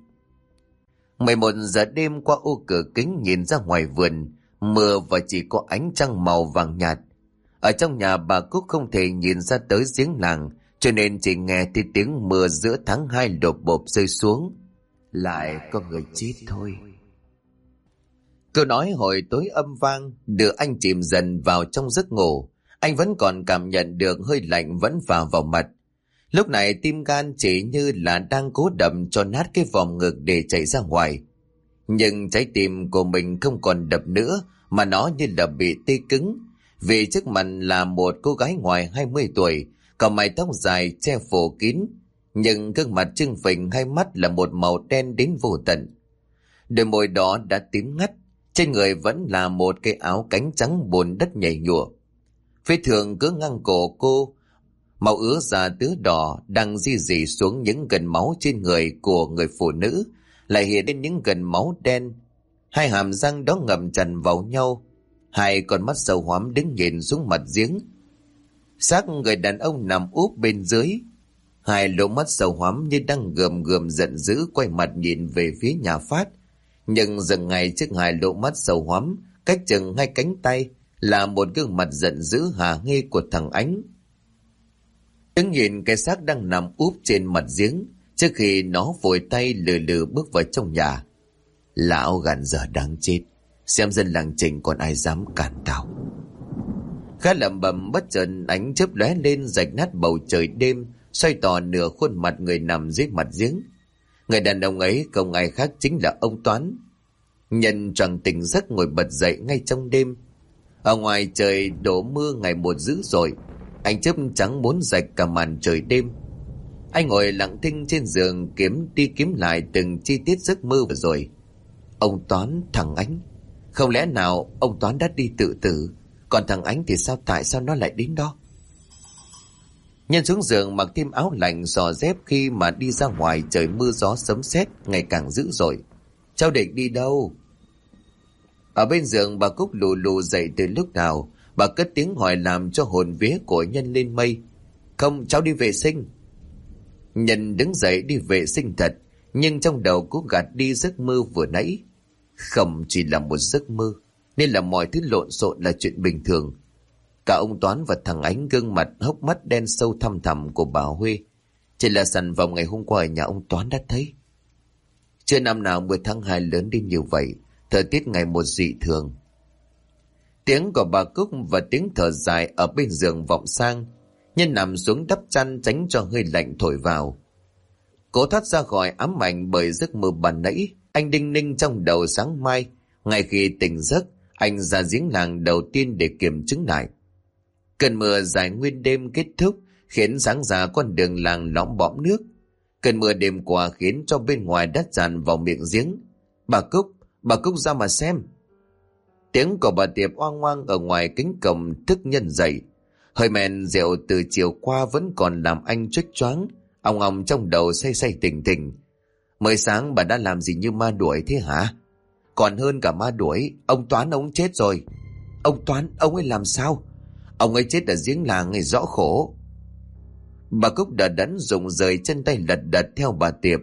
11 giờ đêm, qua ô cửa kính nhìn ra ngoài vườn, mưa và chỉ có ánh trăng màu vàng nhạt. Ở trong nhà bà Cúc không thể nhìn ra tới giếng làng, cho nên chỉ nghe thấy tiếng mưa giữa tháng 2 lộp bộp rơi xuống. Lại có người chết thôi. Câu nói hồi tối âm vang đưa anh chìm dần vào trong giấc ngủ. Anh vẫn còn cảm nhận được hơi lạnh vẫn phả vào mặt. Lúc này tim gan chỉ như là đang cố đập cho nát cái vòng ngực để chạy ra ngoài. Nhưng trái tim của mình không còn đập nữa, mà nó như là bị tê cứng. Vì trước mặt là một cô gái ngoài 20 tuổi, có mái tóc dài che phủ kín, nhưng gương mặt trưng phình, hai mắt là một màu đen đến vô tận. Đôi môi đó đã tím ngắt, trên người vẫn là một cái áo cánh trắng bùn đất nhầy nhụa. Vết thương cứ ngang cổ cô, máu ứa ra tứa đỏ đang di dì xuống những gần máu trên người của người phụ nữ, lại hiện lên những gần máu đen. Hai hàm răng đó ngậm chặt vào nhau, hai con mắt sâu hoắm đứng nhìn xuống mặt giếng. Xác người đàn ông nằm úp bên dưới, hai lỗ mắt sâu hoắm như đang gườm gườm giận dữ quay mặt nhìn về phía nhà Phát. Nhưng dừng ngay trước hai lỗ mắt sâu hoắm, cách chừng hai cánh tay, là một gương mặt giận dữ hả hê của thằng Ánh. Đứng nhìn cái xác đang nằm úp trên mặt giếng, trước khi nó vội tay lừ lừ bước vào trong nhà. Lão gàn giờ đáng chết, xem dân làng Trình còn ai dám cản tao. Khá lẩm bẩm, bất chợt ánh chớp lóe lên rạch nát bầu trời đêm, xoay tỏ nửa khuôn mặt người nằm dưới mặt giếng. Người đàn ông ấy không ai khác chính là ông Toán. Nhân choàng tỉnh giấc ngồi bật dậy ngay trong đêm. Ở ngoài trời đổ mưa ngày một dữ dội, ánh chớp trắng muốn rạch cả màn trời đêm. Anh ngồi lặng thinh trên giường kiếm đi kiếm lại từng chi tiết giấc mơ vừa rồi. Ông Toán, thằng Ánh, không lẽ nào ông Toán đã đi tự tử, còn thằng Ánh thì sao, tại sao nó lại đến đó? Nhân xuống giường mặc thêm áo lạnh xò dép khi mà đi ra ngoài trời mưa gió sấm sét ngày càng dữ dội. Cháu định đi đâu? Ở bên giường bà Cúc lù lù dậy từ lúc nào, bà cất tiếng hỏi làm cho hồn vía của Nhân lên mây. Không, cháu đi vệ sinh. Nhân đứng dậy đi vệ sinh thật, nhưng trong đầu cũng gạt đi giấc mơ vừa nãy. Không chỉ là một giấc mơ, nên là mọi thứ lộn xộn là chuyện bình thường. Cả ông Toán và thằng Ánh, gương mặt hốc mắt đen sâu thăm thẳm của bà Huê, chỉ là sản vòng ngày hôm qua ở nhà ông Toán đã thấy. Chưa năm nào 10 tháng 2 lớn đến như vậy, thời tiết ngày một dị thường. Tiếng của bà Cúc và tiếng thở dài ở bên giường vọng sang. Nhân nằm xuống đắp chăn tránh cho hơi lạnh thổi vào. Cố thoát ra khỏi ám ảnh bởi giấc mơ ban nãy. Anh đinh ninh trong đầu sáng mai. Ngay khi tỉnh giấc, anh ra giếng làng đầu tiên để kiểm chứng lại. Cơn mưa dài nguyên đêm kết thúc, khiến sáng ra con đường làng lõm bõm nước. Cơn mưa đêm qua khiến cho bên ngoài đất tràn vào miệng giếng. Bà Cúc ra mà xem. Tiếng của bà Tiệp oang oang ở ngoài cánh cổng thức Nhân dậy. Hơi men rượu từ chiều qua vẫn còn làm anh choáng choáng, ong trong đầu say say tỉnh tỉnh. Mới sáng bà đã làm gì như ma đuổi thế hả? Còn hơn cả ma đuổi, ông Toán ông chết rồi. Ông Toán, ông ấy làm sao? Ông ấy chết ở giếng làng ấy, rõ khổ. Bà Cúc đờ đẫn dùng rời chân tay lật đật theo bà Tiệp.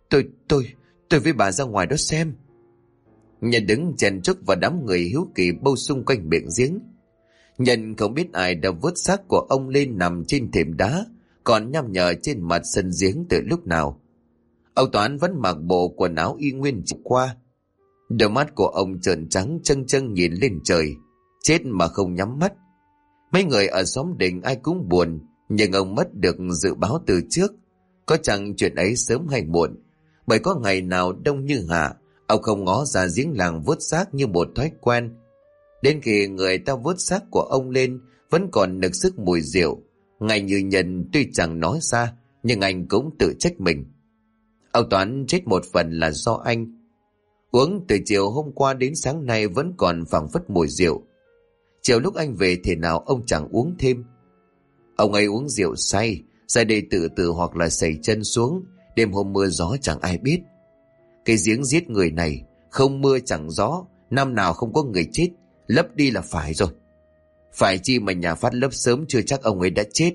Tôi với bà ra ngoài đó xem. Nhân đứng chèn chúc vào đám người hiếu kỳ bâu xung quanh miệng giếng. Nhân không biết ai đã vớt xác của ông lên nằm trên thềm đá, còn nhăm nhở trên mặt sân giếng từ lúc nào. Ông Toán vẫn mặc bộ quần áo y nguyên chỉ qua. Đôi mắt của ông trợn trắng trâng trâng nhìn lên trời, chết mà không nhắm mắt. Mấy người ở xóm đình ai cũng buồn, nhưng ông mất được dự báo từ trước. Có chẳng chuyện ấy sớm hay muộn, bởi có ngày nào đông như hạ, ông không ngó ra giếng làng vớt xác như một thói quen. Đến khi người ta vớt xác của ông lên, vẫn còn nực sức mùi rượu. Ngay như Nhân tuy chẳng nói ra, nhưng anh cũng tự trách mình. Ông Toán chết một phần là do anh. Uống từ chiều hôm qua đến sáng nay vẫn còn phảng phất mùi rượu. Chiều lúc anh về thế nào ông chẳng uống thêm. Ông ấy uống rượu say, ra đây tự tử hoặc là sẩy chân xuống, đêm hôm mưa gió chẳng ai biết. Cái giếng giết người này, không mưa chẳng gió, năm nào không có người chết, Lấp đi là phải rồi. Phải chi mà nhà Phát lấp sớm chưa chắc ông ấy đã chết.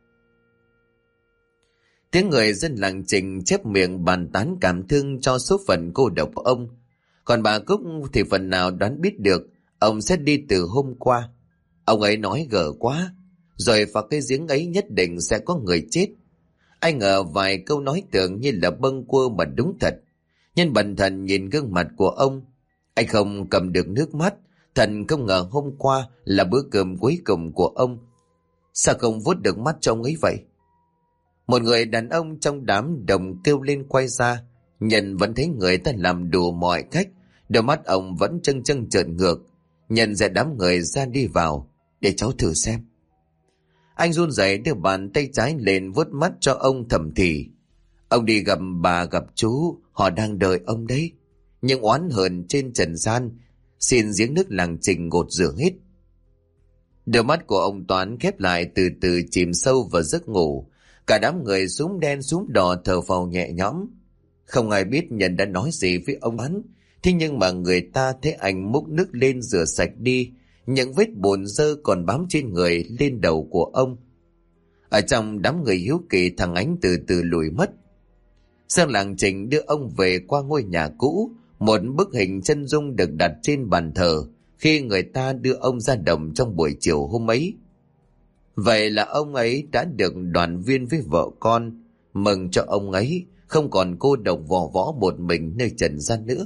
Tiếng người dân làng Trình chép miệng bàn tán cảm thương cho số phận cô độc của ông. Còn bà Cúc thì phần nào đoán biết được ông sẽ đi từ hôm qua. Ông ấy nói gở quá, rồi vào cái giếng ấy nhất định sẽ có người chết. Ai ngờ vài câu nói tưởng như là bâng quơ mà đúng thật. Nhân bần thần nhìn gương mặt của ông, anh không cầm được nước mắt. Thần không ngờ hôm qua là bữa cơm cuối cùng của ông. Sao không vuốt được mắt cho ông ấy vậy? Một người đàn ông trong đám đồng kêu lên quay ra. Nhân vẫn thấy người ta làm đủ mọi cách. Đôi mắt ông vẫn trân trân trợn ngược. Nhân ra đám người ra đi vào. Để cháu thử xem. Anh run rẩy đưa bàn tay trái lên vuốt mắt cho ông thầm thì. Ông đi gặp bà gặp chú, họ đang đợi ông đấy. Nhưng oán hờn trên trần gian, xin giếng nước làng Trình gột rửa hết. Đôi mắt của ông Toán khép lại, từ từ chìm sâu vào giấc ngủ. Cả đám người súm đen súm đỏ thở phào nhẹ nhõm. Không ai biết Nhân đã nói gì với ông Toán. Thế nhưng mà người ta thấy anh múc nước lên rửa sạch đi những vết bùn dơ còn bám trên người lên đầu của ông. Ở trong đám người hiếu kỳ, thằng Ánh từ từ lùi mất. Sang làng Trình đưa ông về qua ngôi nhà cũ. Một bức hình chân dung được đặt trên bàn thờ khi người ta đưa ông ra đồng trong buổi chiều hôm ấy. Vậy là ông ấy đã được đoàn viên với vợ con. Mừng cho ông ấy không còn cô độc vò võ một mình nơi trần gian nữa.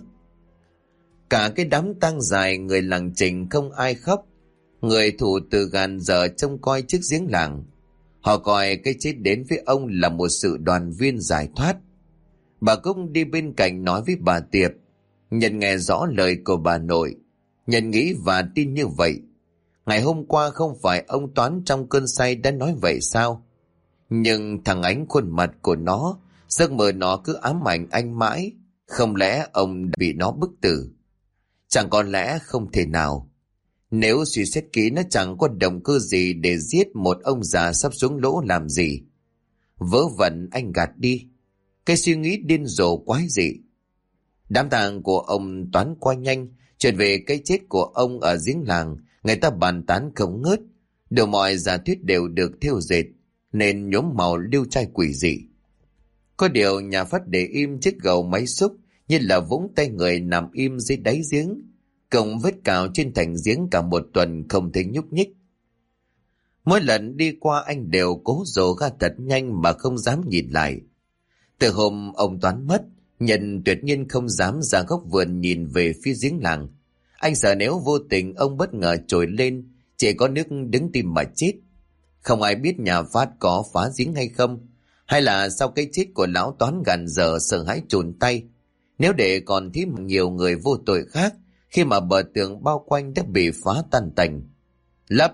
Cả cái đám tang dài, người làng Trình không ai khóc. Người thủ từ gàn giờ trông coi chiếc giếng làng. Họ coi cái chết đến với ông là một sự đoàn viên giải thoát. Bà Cúc đi bên cạnh nói với bà Tiệp. Nhân nghe rõ lời của bà nội. Nhân nghĩ và tin như vậy. Ngày hôm qua không phải ông Toán trong cơn say đã nói vậy sao? Nhưng thằng Ánh, khuôn mặt của nó, giấc mơ nó cứ ám ảnh anh mãi. Không lẽ ông đã bị nó bức tử? Chẳng có lẽ không thể nào. Nếu suy xét kỹ, nó chẳng có động cơ gì để giết một ông già sắp xuống lỗ làm gì. Vớ vẩn, anh gạt đi. Cái suy nghĩ điên rồ quái dị. Đám tang của ông Toán qua nhanh. Chuyện về cái chết của ông ở giếng làng, người ta bàn tán không ngớt. Đều mọi giả thuyết đều được thêu dệt, nên nhuốm màu liêu trai quỷ dị. Có điều nhà Phát để im chiếc gầu máy xúc, như là vũng tay người nằm im dưới đáy giếng, cộng vết cào trên thành giếng cả một tuần không thể nhúc nhích. Mỗi lần đi qua anh đều cố dồ ga thật nhanh mà không dám nhìn lại. Từ hôm ông Toán mất, Nhân tuyệt nhiên không dám ra góc vườn nhìn về phía giếng làng. Anh sợ nếu vô tình ông bất ngờ trồi lên, chỉ có nước đứng tim mà chết. Không ai biết nhà Phát có phá giếng hay không, hay là sau cái chết của lão Toán gàn giờ sợ hãi chùn tay. Nếu để còn thêm nhiều người vô tội khác, khi mà bờ tường bao quanh đã bị phá tan tành. Lấp.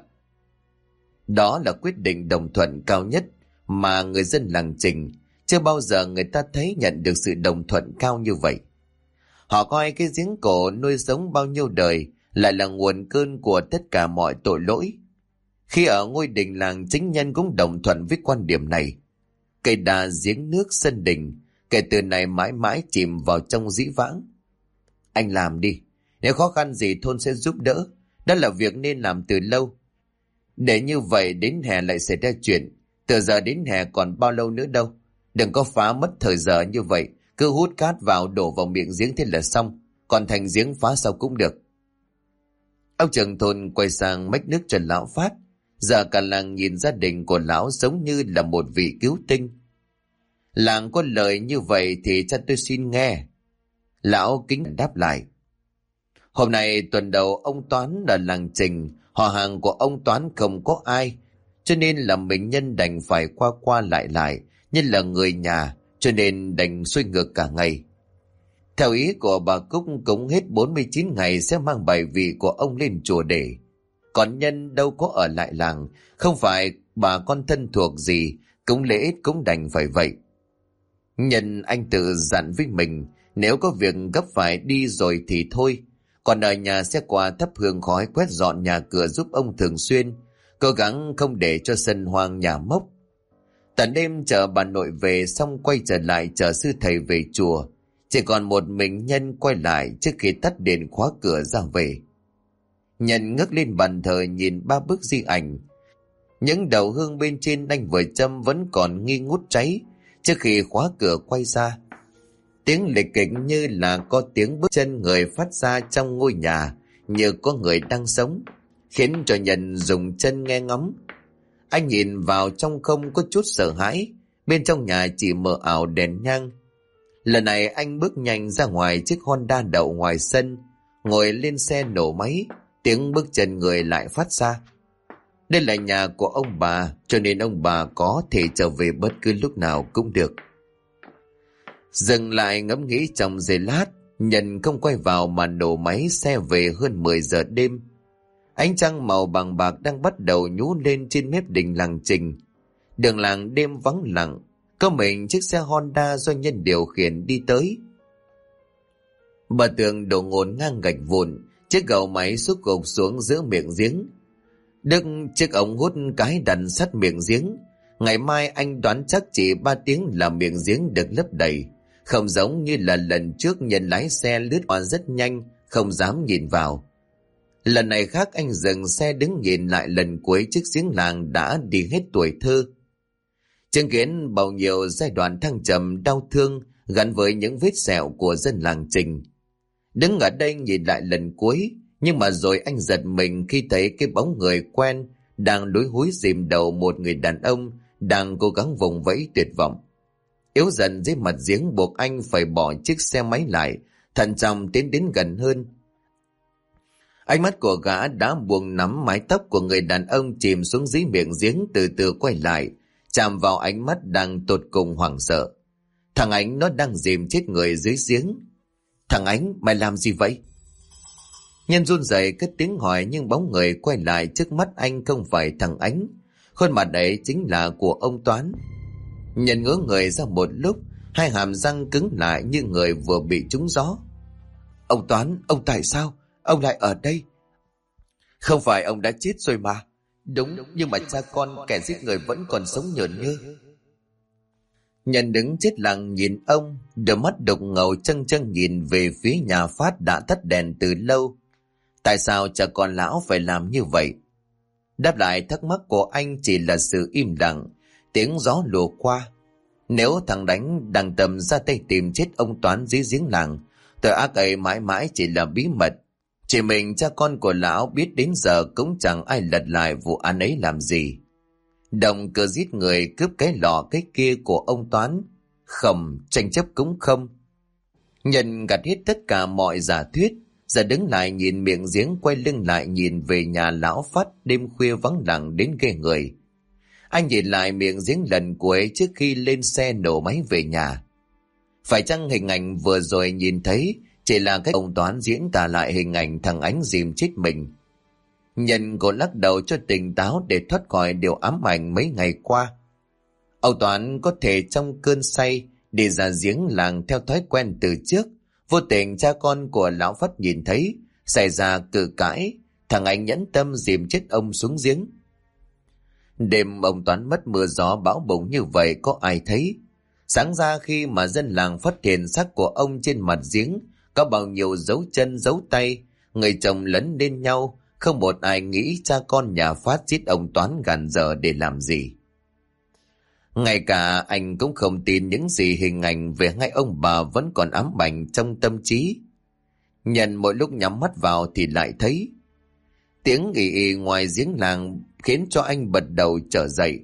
Đó là quyết định đồng thuận cao nhất mà người dân làng Trình chưa bao giờ người ta thấy nhận được sự đồng thuận cao như vậy. Họ coi cái giếng cổ nuôi sống bao nhiêu đời lại là nguồn cơn của tất cả mọi tội lỗi. Khi ở ngôi đình làng, chính Nhân cũng đồng thuận với quan điểm này. Cây đa giếng nước sân đình kể từ này mãi mãi chìm vào trong dĩ vãng. Anh làm đi, nếu khó khăn gì thôn sẽ giúp đỡ. Đó là việc nên làm từ lâu. Để như vậy đến hè lại xảy ra chuyện. Từ giờ đến hè còn bao lâu nữa đâu. Đừng có phá mất thời giờ như vậy. Cứ hút cát vào đổ vào miệng giếng thế là xong. Còn thành giếng phá sau cũng được. Ông trưởng thôn quay sang mách nước cho lão Phát. Giờ cả làng nhìn gia đình của lão giống như là một vị cứu tinh. Làng có lời như vậy thì cha tôi xin nghe. Lão kính đáp lại. Hôm nay tuần đầu ông Toán ở làng Trình, họ hàng của ông Toán không có ai, cho nên là mình Nhân đành phải qua qua lại, nhân là người nhà, cho nên đành xuôi ngược cả ngày. Theo ý của bà Cúc, cũng hết 49 ngày sẽ mang bài vị của ông lên chùa để. Còn Nhân đâu có ở lại làng, không phải bà con thân thuộc gì, cũng lễ cũng đành phải vậy. Nhân anh tự dặn với mình, nếu có việc gấp phải đi rồi thì thôi, còn ở nhà sẽ qua thắp hương khói quét dọn nhà cửa giúp ông thường xuyên, cố gắng không để cho sân hoang nhà mốc. Tận đêm chờ bà nội về xong quay trở lại chờ sư thầy về chùa, chỉ còn một mình Nhân quay lại trước khi tắt đèn khóa cửa ra về. Nhân ngước lên bàn thờ nhìn 3 bức di ảnh. Những đầu hương bên trên anh vừa châm vẫn còn nghi ngút cháy trước khi khóa cửa quay ra. Tiếng lịch kịch như là có tiếng bước chân người phát ra trong ngôi nhà, như có người đang sống, khiến cho Nhân dùng chân nghe ngóng. Anh nhìn vào trong không có chút sợ hãi, bên trong nhà chỉ mờ ảo đèn nhang. Lần này anh bước nhanh ra ngoài chiếc Honda đậu ngoài sân, ngồi lên xe nổ máy, tiếng bước chân người lại phát ra. Đây là nhà của ông bà, cho nên ông bà có thể trở về bất cứ lúc nào cũng được. Dừng lại ngẫm nghĩ trong giây lát, Nhân không quay vào mà nổ máy xe về hơn 10 giờ đêm. Ánh trăng màu vàng bạc đang bắt đầu nhú lên trên mép đình làng Trình. Đường làng đêm vắng lặng, có mình chiếc xe Honda do Nhân điều khiển đi tới. Bờ tường đổ ngổn ngang gạch vụn, chiếc gầu máy xúc gục xuống giữa miệng giếng. Đức chiếc ống hút cái đặt sát miệng giếng. Ngày mai anh đoán chắc chỉ 3 tiếng là miệng giếng được lấp đầy. Không giống như là lần trước Nhân lái xe lướt qua rất nhanh, không dám nhìn vào. Lần này khác, anh dừng xe đứng nhìn lại lần cuối chiếc giếng làng đã đi hết tuổi thơ. Chứng kiến bao nhiêu giai đoạn thăng trầm đau thương gắn với những vết sẹo của dân làng Trình. Đứng ở đây nhìn lại lần cuối, nhưng mà rồi anh giật mình khi thấy cái bóng người quen đang lúi húi dìm đầu một người đàn ông đang cố gắng vùng vẫy tuyệt vọng. Yếu dần dưới mặt giếng buộc anh phải bỏ chiếc xe máy lại, thận trọng tiến đến gần hơn. Ánh mắt của gã đã buông nắm mái tóc của người đàn ông chìm xuống dưới miệng giếng, từ từ quay lại, chạm vào ánh mắt đang tột cùng hoảng sợ. Thằng Ánh nó đang dìm chết người dưới giếng. Thằng Ánh, mày làm gì vậy? Nhân run rẩy cất tiếng hỏi, nhưng bóng người quay lại trước mắt anh không phải thằng Ánh. Khuôn mặt ấy chính là của ông Toán. Nhân ngớ người ra một lúc, hai hàm răng cứng lại như người vừa bị trúng gió. Ông Toán, ông tại sao? Ông lại ở đây? Không phải ông đã chết rồi mà. Đúng, nhưng mà cha con kẻ giết người vẫn còn sống nhởn nhơ. Nhân đứng chết lặng nhìn ông, đôi mắt đục ngầu trân trân nhìn về phía nhà Phát đã tắt đèn từ lâu. Tại sao cha con lão phải làm như vậy? Đáp lại thắc mắc của anh chỉ là sự im lặng, tiếng gió lùa qua. Nếu thằng Đánh đang tầm ra tay tìm chết ông Toán dưới giếng làng, tội ác ấy mãi mãi chỉ là bí mật. Chỉ mình cha con của lão biết, đến giờ cũng chẳng ai lật lại vụ án ấy làm gì. Động cơ giết người cướp cái lọ cái kia của ông Toán, không tranh chấp cũng không. Nhân gạt hết tất cả mọi giả thuyết, giờ đứng lại nhìn miệng giếng, quay lưng lại nhìn về nhà lão Phát đêm khuya vắng lặng đến ghê người. Anh nhìn lại miệng giếng lần cuối trước khi lên xe nổ máy về nhà. Phải chăng hình ảnh vừa rồi nhìn thấy chỉ là cách ông Toán diễn tả lại hình ảnh thằng Ánh dìm chết mình? Nhân cố lắc đầu cho tỉnh táo để thoát khỏi điều ám ảnh mấy ngày qua. Ông Toán có thể trong cơn say đi ra giếng làng theo thói quen từ trước. Vô tình cha con của lão Phát nhìn thấy, xảy ra cự cãi, thằng Ánh nhẫn tâm dìm chết ông xuống giếng. Đêm ông Toán mất mưa gió bão bùng như vậy có ai thấy? Sáng ra khi mà dân làng phát hiện xác của ông trên mặt giếng, có bao nhiêu dấu chân dấu tay, người chồng lấn lên nhau, không một ai nghĩ cha con nhà Phát giết ông Toán gàn giờ để làm gì. Ngay cả anh cũng không tin những gì hình ảnh về hai ông bà vẫn còn ám ảnh trong tâm trí. Nhân mỗi lúc nhắm mắt vào thì lại thấy tiếng ì ì ngoài giếng làng khiến cho anh bật đầu trở dậy.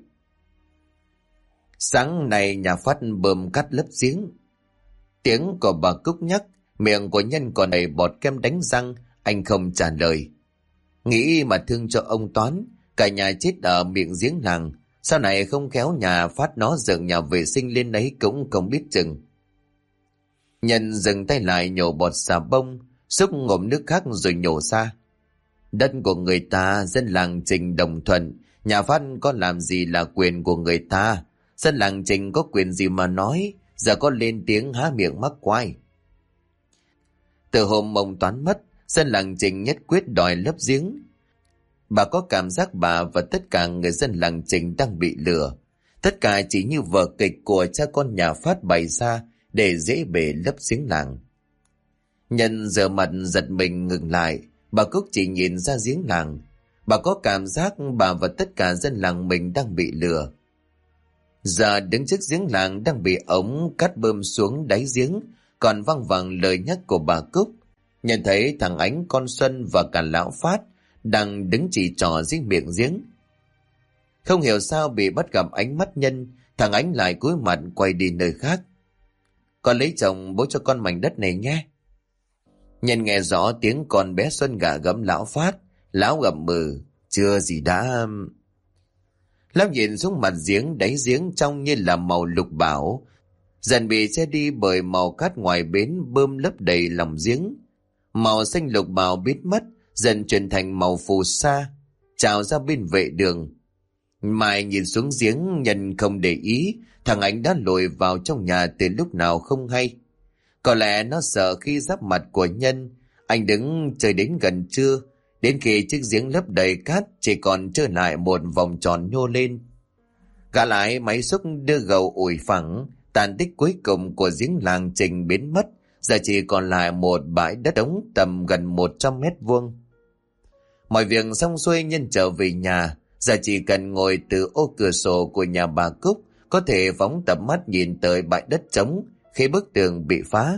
Sáng nay nhà Phát bơm cắt lấp giếng. Tiếng của bà Cúc nhắc, miệng của Nhân còn đầy bọt kem đánh răng, anh không trả lời. Nghĩ mà thương cho ông Toán, cả nhà chết ở miệng giếng làng, sau này không khéo nhà Phát nó dựng nhà vệ sinh lên đấy cũng không biết chừng. Nhân dừng tay lại nhổ bọt xà bông, xúc ngụm nước khác rồi nhổ ra. Đất của người ta, dân làng Trình đồng thuận, nhà Phát có làm gì là quyền của người ta, dân làng Trình có quyền gì mà nói, giờ có lên tiếng há miệng mắc quai. Từ hôm ông Toán mất, dân làng Trình nhất quyết đòi lấp giếng. Bà có cảm giác bà và tất cả người dân làng Trình đang bị lừa. Tất cả chỉ như vở kịch của cha con nhà Phát bày ra để dễ bề lấp giếng làng. Nhân giờ mặt giật mình ngừng lại, Bà Cúc chỉ nhìn ra giếng làng. Bà có cảm giác bà và tất cả dân làng mình đang bị lừa. Giờ đứng trước giếng làng đang bị ống cát bơm xuống đáy giếng, còn văng vẳng lời nhắc của bà Cúc. Nhận thấy thằng Ánh, con Xuân và cả lão Phát đang đứng chỉ trỏ dưới miệng giếng. Không hiểu sao bị bắt gặp ánh mắt Nhân, thằng Ánh lại cúi mặt quay đi nơi khác. Con lấy chồng bố cho con mảnh đất này nhé. Nhân nghe rõ tiếng con bé Xuân gạ gẫm lão Phát. Lão gầm mừ, chưa gì đã... Lão nhìn xuống mặt giếng, đáy giếng trong như là màu lục bảo, dần bị che đi bởi màu cát ngoài bến bơm lấp đầy lòng giếng. Màu xanh lục bảo biến mất, dần chuyển thành màu phù sa, trào ra bên vệ đường. Mai nhìn xuống giếng, Nhân không để ý, thằng Ánh đã lội vào trong nhà từ lúc nào không hay. Có lẽ nó sợ khi giáp mặt của Nhân. Anh đứng chơi đến gần trưa, đến khi chiếc giếng lấp đầy cát chỉ còn trơ lại một vòng tròn nhô lên. Gã lái máy xúc đưa gầu ủi phẳng, tàn tích cuối cùng của giếng làng Trình biến mất, giờ chỉ còn lại một bãi đất trống tầm gần 100 mét vuông. Mọi việc xong xuôi, Nhân trở về nhà, giờ chỉ cần ngồi từ ô cửa sổ của nhà bà Cúc, có thể phóng tầm mắt nhìn tới bãi đất trống khi bức tường bị phá.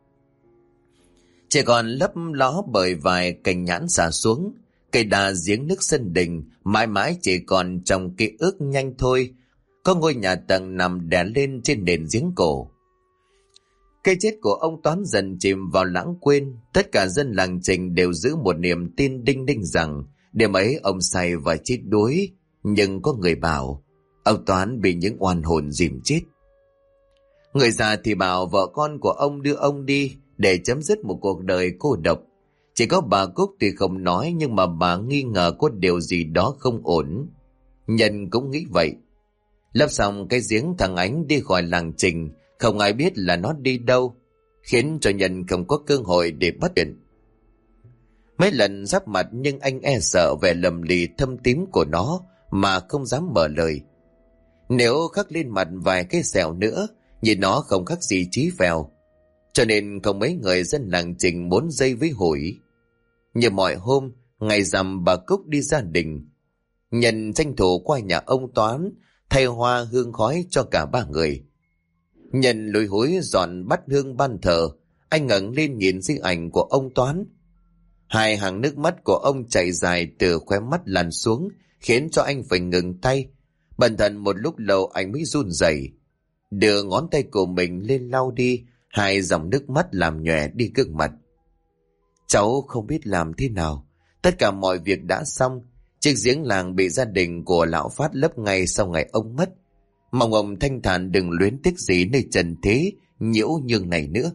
Chỉ còn lấp ló bởi vài cành nhãn xả xuống, cây đa giếng nước sân đình mãi mãi chỉ còn trong ký ức nhanh thôi. Có ngôi nhà tầng nằm đè lên trên nền giếng cổ. Cái chết của ông Toán dần chìm vào lãng quên. Tất cả dân làng Trình đều giữ một niềm tin đinh ninh rằng đêm ấy ông say và chết đuối. Nhưng có người bảo ông Toán bị những oan hồn dìm chết. Người già thì bảo vợ con của ông đưa ông đi để chấm dứt một cuộc đời cô độc. Chỉ có bà Cúc tuy không nói, nhưng mà bà nghi ngờ có điều gì đó không ổn. Nhân cũng nghĩ vậy. Lấp xong cái giếng, thằng Ánh đi khỏi làng Trình, không ai biết là nó đi đâu, khiến cho Nhân không có cơ hội để bắt chuyện. Mấy lần giáp mặt nhưng anh e sợ vẻ lầm lì thâm tím của nó mà không dám mở lời. Nếu khắc lên mặt vài cái sẹo nữa, nhìn nó không khác gì Chí Phèo, cho nên không mấy người dân làng Trình muốn dây với hủi. Như mọi hôm, ngày rằm bà Cúc đi gia đình, Nhân tranh thủ qua nhà ông Toán thay hoa hương khói cho cả ba người. Nhân lùi húi dọn bát hương ban thờ. Anh ngẩng lên nhìn di ảnh của ông Toán. Hai hàng nước mắt của ông chảy dài từ khóe mắt lăn xuống, khiến cho anh phải ngừng tay. Bần thần một lúc lâu anh mới run rẩy, đưa ngón tay của mình lên lau đi hai dòng nước mắt làm nhòe đi gương mặt. Cháu không biết làm thế nào. Tất cả mọi việc đã xong. Chiếc giếng làng bị gia đình của lão Phát lấp ngay sau ngày ông mất. Mong ông thanh thản đừng luyến tiếc gì nơi trần thế nhiễu nhương này nữa.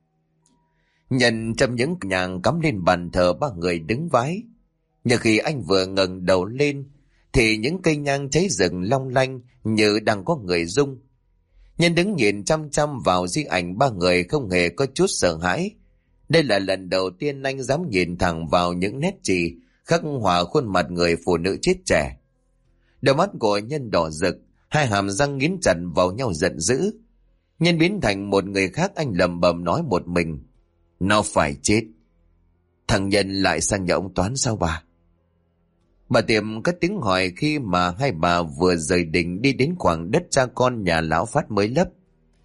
Nhân châm những nhang cắm lên bàn thờ ba người đứng vái. Nhưng khi anh vừa ngẩng đầu lên thì những cây nhang cháy rừng long lanh như đang có người rung. Nhân đứng nhìn chăm chăm vào di ảnh ba người không hề có chút sợ hãi. Đây là lần đầu tiên anh dám nhìn thẳng vào những nét chì khắc họa khuôn mặt người phụ nữ chết trẻ. Đôi mắt của Nhân đỏ rực, hai hàm răng nghiến chặt vào nhau giận dữ. Nhân biến thành một người khác, anh lầm bầm nói một mình: nó phải chết. Thằng Nhân lại sang nhà ông Toán sao bà? Bà Tiệm cất tiếng hỏi khi mà hai bà vừa rời đình đi đến khoảng đất cha con nhà lão Phát mới lấp.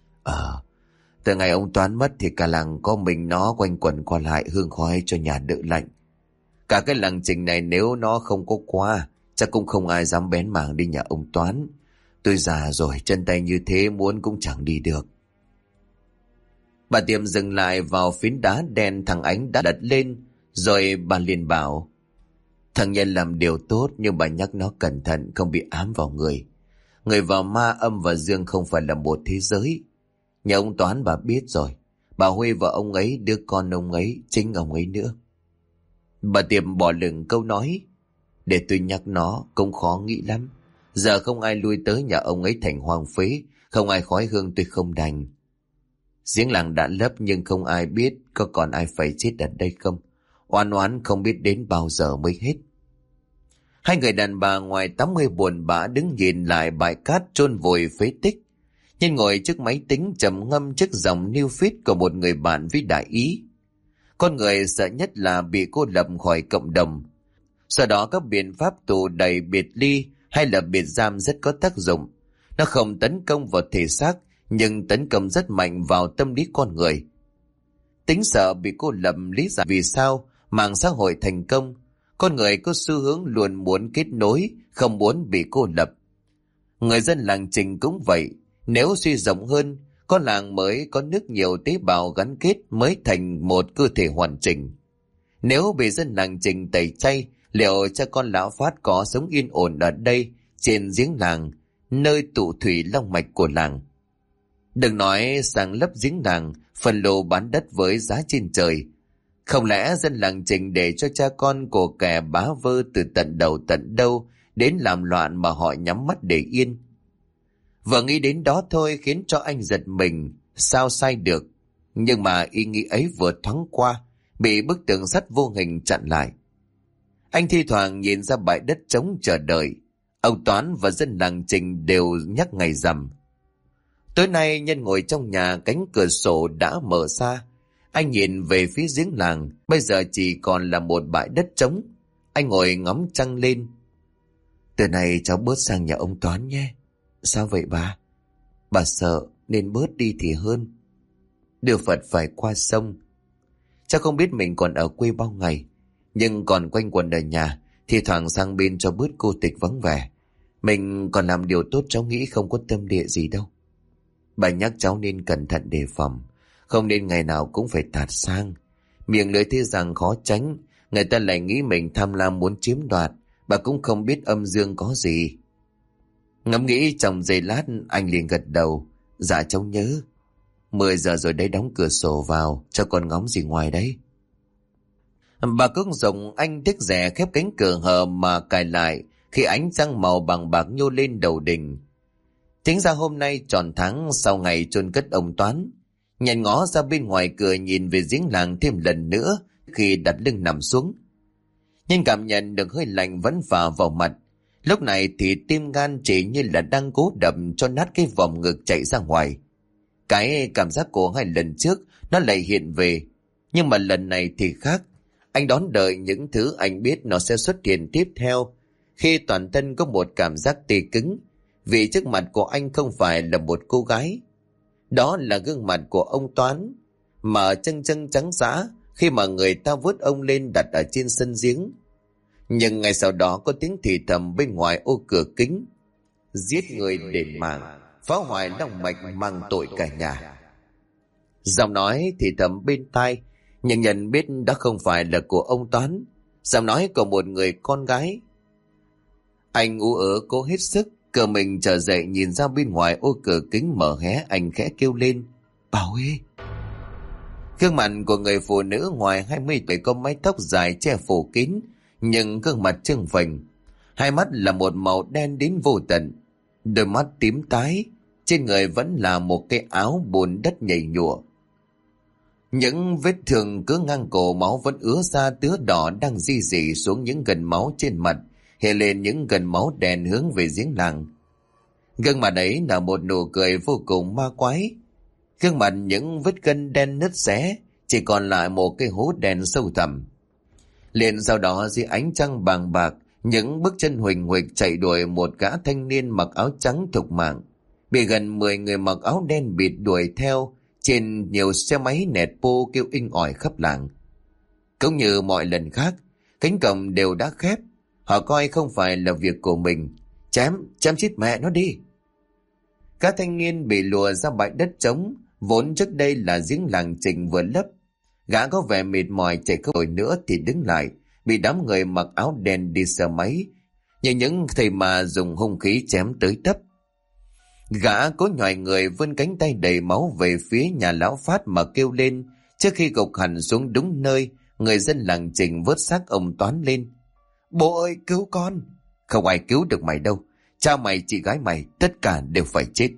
Từ ngày ông Toán mất thì cả làng có mình nó quanh quẩn qua lại hương khói cho nhà đỡ lạnh. Cả cái làng Trình này nếu nó không có qua, chắc cũng không ai dám bén mảng đi nhà ông Toán. Tôi già rồi, chân tay như thế muốn cũng chẳng đi được. Bà Tiệm dừng lại vào phiến đá đen thằng Ánh đã đặt lên, rồi bà liền bảo: thằng Nhân làm điều tốt, nhưng bà nhắc nó cẩn thận không bị ám vào người. Người vào ma, âm và dương không phải là một thế giới. Nhà ông Toán bà biết rồi, bà Huê và ông ấy, đứa con ông ấy, chính ông ấy nữa. Bà Tiệm bỏ lửng câu nói: để tôi nhắc nó cũng khó nghĩ lắm. Giờ không ai lui tới nhà ông ấy thành hoang phế, không ai khói hương tôi không đành. Giếng làng đã lấp nhưng không ai biết có còn ai phải chết ở đây không. Oan oán không biết đến bao giờ mới hết. Hai người đàn bà ngoài 80 buồn bã đứng nhìn lại bãi cát chôn vùi phế tích. Nhân ngồi trước máy tính trầm ngâm trước dòng new feed của một người bạn với đại ý. Con người sợ nhất là bị cô lập khỏi cộng đồng. Do đó các biện pháp tù đày biệt ly hay là biệt giam rất có tác dụng. Nó không tấn công vào thể xác, nhưng tấn công rất mạnh vào tâm lý con người. Tính sợ bị cô lập lý giải vì sao mạng xã hội thành công. Con người có xu hướng luôn muốn kết nối, không muốn bị cô lập. Người dân làng Trình cũng vậy. Nếu suy rộng hơn, có làng mới có nước nhiều tế bào gắn kết mới thành một cơ thể hoàn chỉnh. Nếu bị dân làng Trình tẩy chay, liệu cha con lão Phát có sống yên ổn ở đây, trên giếng làng, nơi tụ thủy long mạch của làng? Đừng nói sang lấp giếng làng, phần lô bán đất với giá trên trời. Không lẽ dân làng Trình để cho cha con của kẻ bá vơ từ tận đầu tận đâu đến làm loạn mà họ nhắm mắt để yên? Vừa nghĩ đến đó thôi khiến cho anh giật mình, sao sai được. Nhưng mà ý nghĩ ấy vừa thoáng qua, bị bức tường sắt vô hình chặn lại. Anh thi thoảng nhìn ra bãi đất trống chờ đợi. Ông Toán và dân làng Trình đều nhắc ngày rằm. Tối nay nhân ngồi trong nhà, cánh cửa sổ đã mở ra. Anh nhìn về phía giếng làng, bây giờ chỉ còn là một bãi đất trống. Anh ngồi ngắm trăng lên. Từ nay cháu bớt sang nhà ông Toán nhé. Sao vậy bà? Bà sợ nên bớt đi thì hơn. Đưa Phật phải qua sông. Cháu không biết mình còn ở quê bao ngày, nhưng còn quanh quẩn ở nhà, thì thoảng sang bên cho bớt cô tịch vắng vẻ. Mình còn làm điều tốt, cháu nghĩ không có tâm địa gì đâu. Bà nhắc cháu nên cẩn thận đề phòng, không nên ngày nào cũng phải tạt sang. Miệng lưỡi thế rằng khó tránh, người ta lại nghĩ mình tham lam muốn chiếm đoạt. Bà cũng không biết âm dương có gì. Ngẫm nghĩ trong giây lát, anh liền gật đầu. Dạ cháu nhớ. 10 giờ rồi đấy, đóng cửa sổ vào, cho con ngóng gì ngoài đấy. Bà cưng rộng anh tiếc rẻ khép cánh cửa hờ mà cài lại khi ánh trăng màu bằng bạc nhô lên đầu đình. Tính ra hôm nay tròn tháng sau ngày chôn cất ông Toán. Nhàn ngó ra bên ngoài cửa nhìn về giếng làng thêm lần nữa khi đặt lưng nằm xuống. Nhưng cảm nhận được hơi lạnh vẫn phả vào mặt. Lúc này thì tim gan chỉ như là đang cố đập cho nát cái vòng ngực chạy ra ngoài. Cái cảm giác của 2 lần trước nó lại hiện về. Nhưng mà lần này thì khác. Anh đón đợi những thứ anh biết nó sẽ xuất hiện tiếp theo. Khi toàn thân có một cảm giác tê cứng. Vì trước mặt của anh không phải là một cô gái. Đó là gương mặt của ông Toán. Mà chân chân trắng dã khi mà người ta vớt ông lên đặt ở trên sân giếng. Nhưng ngay sau đó có tiếng thì thầm bên ngoài ô cửa kính. Giết người đền mạng, phá hoại long mạch mang tội cả nhà. Giọng nói thì thầm bên tai, nhưng nhận biết đó không phải là của ông Toán. Giọng nói của một người con gái. Anh ú ớ cố hết sức, cờ mình trở dậy nhìn ra bên ngoài ô cửa kính mở hé, anh khẽ kêu lên. Bảo ơi! Gương mặt của người phụ nữ ngoài 20 tuổi có mái tóc dài che phủ kín, nhưng gương mặt trương phình. Hai mắt là một màu đen đến vô tận. Đôi mắt tím tái, trên người vẫn là một cái áo bùn đất nhầy nhụa. Những vết thương cứ ngang cổ, máu vẫn ứa ra tứa đỏ đang di dỉ xuống những gần máu trên mặt, hiện lên những gần máu đen hướng về giếng làng. Gương mặt ấy là một nụ cười vô cùng ma quái. Gương mặt những vết gân đen nứt xé, chỉ còn lại một cái hố đen sâu thẳm. Liền sau đó dưới ánh trăng bàng bạc, những bước chân huỳnh huỳnh chạy đuổi một gã thanh niên mặc áo trắng thục mạng. Bị gần 10 người mặc áo đen bịt đuổi theo, trên nhiều xe máy nẹt bô kêu inh ỏi khắp làng. Cũng như mọi lần khác, cánh cổng đều đã khép. Họ coi không phải là việc của mình. Chém chết mẹ nó đi. Các thanh niên bị lùa ra bãi đất trống, vốn trước đây là giếng làng Trình vừa lấp. Gã có vẻ mệt mỏi chạy không nổi nữa thì đứng lại, bị đám người mặc áo đen đi sờ máy, như những thầy mà dùng hung khí chém tới tấp. Gã cố nhòi người vươn cánh tay đầy máu về phía nhà lão Phát mà kêu lên, trước khi gục hẳn xuống đúng nơi người dân làng Trình vớt xác ông Toán lên. Bố ơi, cứu con! Không ai cứu được mày đâu, cha mày, chị gái mày, tất cả đều phải chết.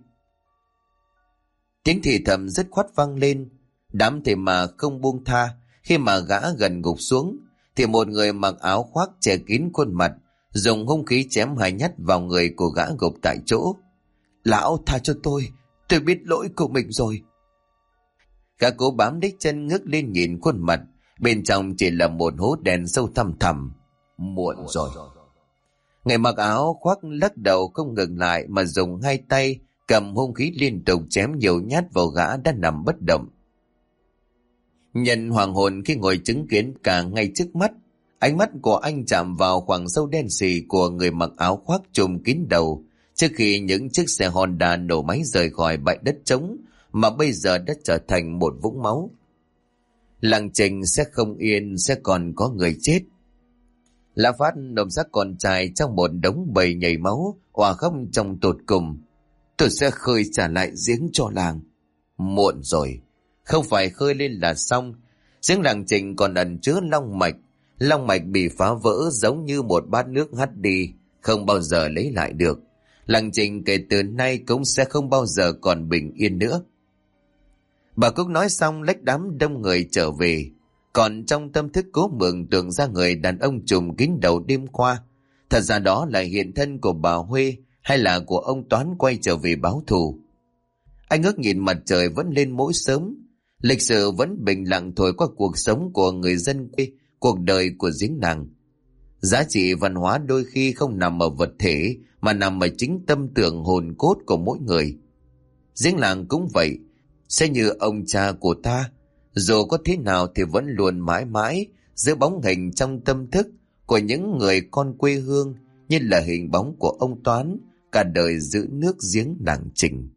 Tiếng thì thầm rất khoát vang lên. Đám thầy mà không buông tha. Khi mà gã gần gục xuống thì một người mặc áo khoác che kín khuôn mặt dùng hung khí chém 2 nhát vào người của gã gục tại chỗ. Lão tha cho tôi biết lỗi của mình rồi. Gã cố bám đích chân ngước lên nhìn khuôn mặt Bên trong chỉ là một hố đen sâu thăm thẳm. Muộn rồi. Người mặc áo khoác lắc đầu không ngừng lại mà dùng hai tay cầm hung khí liên tục chém nhiều nhát vào gã đã nằm bất động. Nhân hoàng hồn khi ngồi chứng kiến cả ngay trước mắt. Ánh mắt của anh chạm vào khoảng sâu đen xì của người mặc áo khoác trùm kín đầu trước khi những chiếc xe Honda nổ máy rời khỏi bãi đất trống mà bây giờ đã trở thành một vũng máu. Làng Trình sẽ không yên, sẽ còn có người chết. Lã Phát nộp xác con trai trong một đống bầy nhảy máu, òa khóc trong tột cùng. Tôi sẽ khơi trả lại giếng cho làng. Muộn rồi, không phải khơi lên là xong. Giếng làng Trình còn ẩn chứa long mạch bị phá vỡ giống như một bát nước hắt đi, không bao giờ lấy lại được. Làng Trình kể từ nay cũng sẽ không bao giờ còn bình yên nữa. Bà Cúc nói xong lách đám đông người trở về. Còn trong tâm thức cố mường tượng ra người đàn ông trùm kín đầu đêm qua. Thật ra đó là hiện thân của bà Huê hay là của ông Toán quay trở về báo thù. Anh ngước nhìn mặt trời vẫn lên mỗi sớm. Lịch sử vẫn bình lặng thổi qua cuộc sống của người dân quê, cuộc đời của giếng nàng. Giá trị văn hóa đôi khi không nằm ở vật thể mà nằm ở chính tâm tưởng hồn cốt của mỗi người. Giếng làng cũng vậy, sẽ như ông cha của ta, dù có thế nào thì vẫn luôn mãi mãi giữ bóng hình trong tâm thức của những người con quê hương, như là hình bóng của ông Toán cả đời giữ nước giếng làng Trình.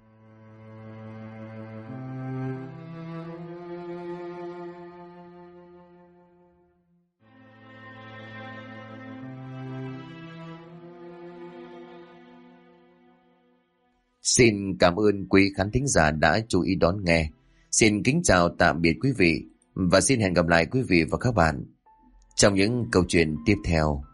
Xin cảm ơn quý khán thính giả đã chú ý đón nghe. Xin kính chào tạm biệt quý vị và xin hẹn gặp lại quý vị và các bạn trong những câu chuyện tiếp theo.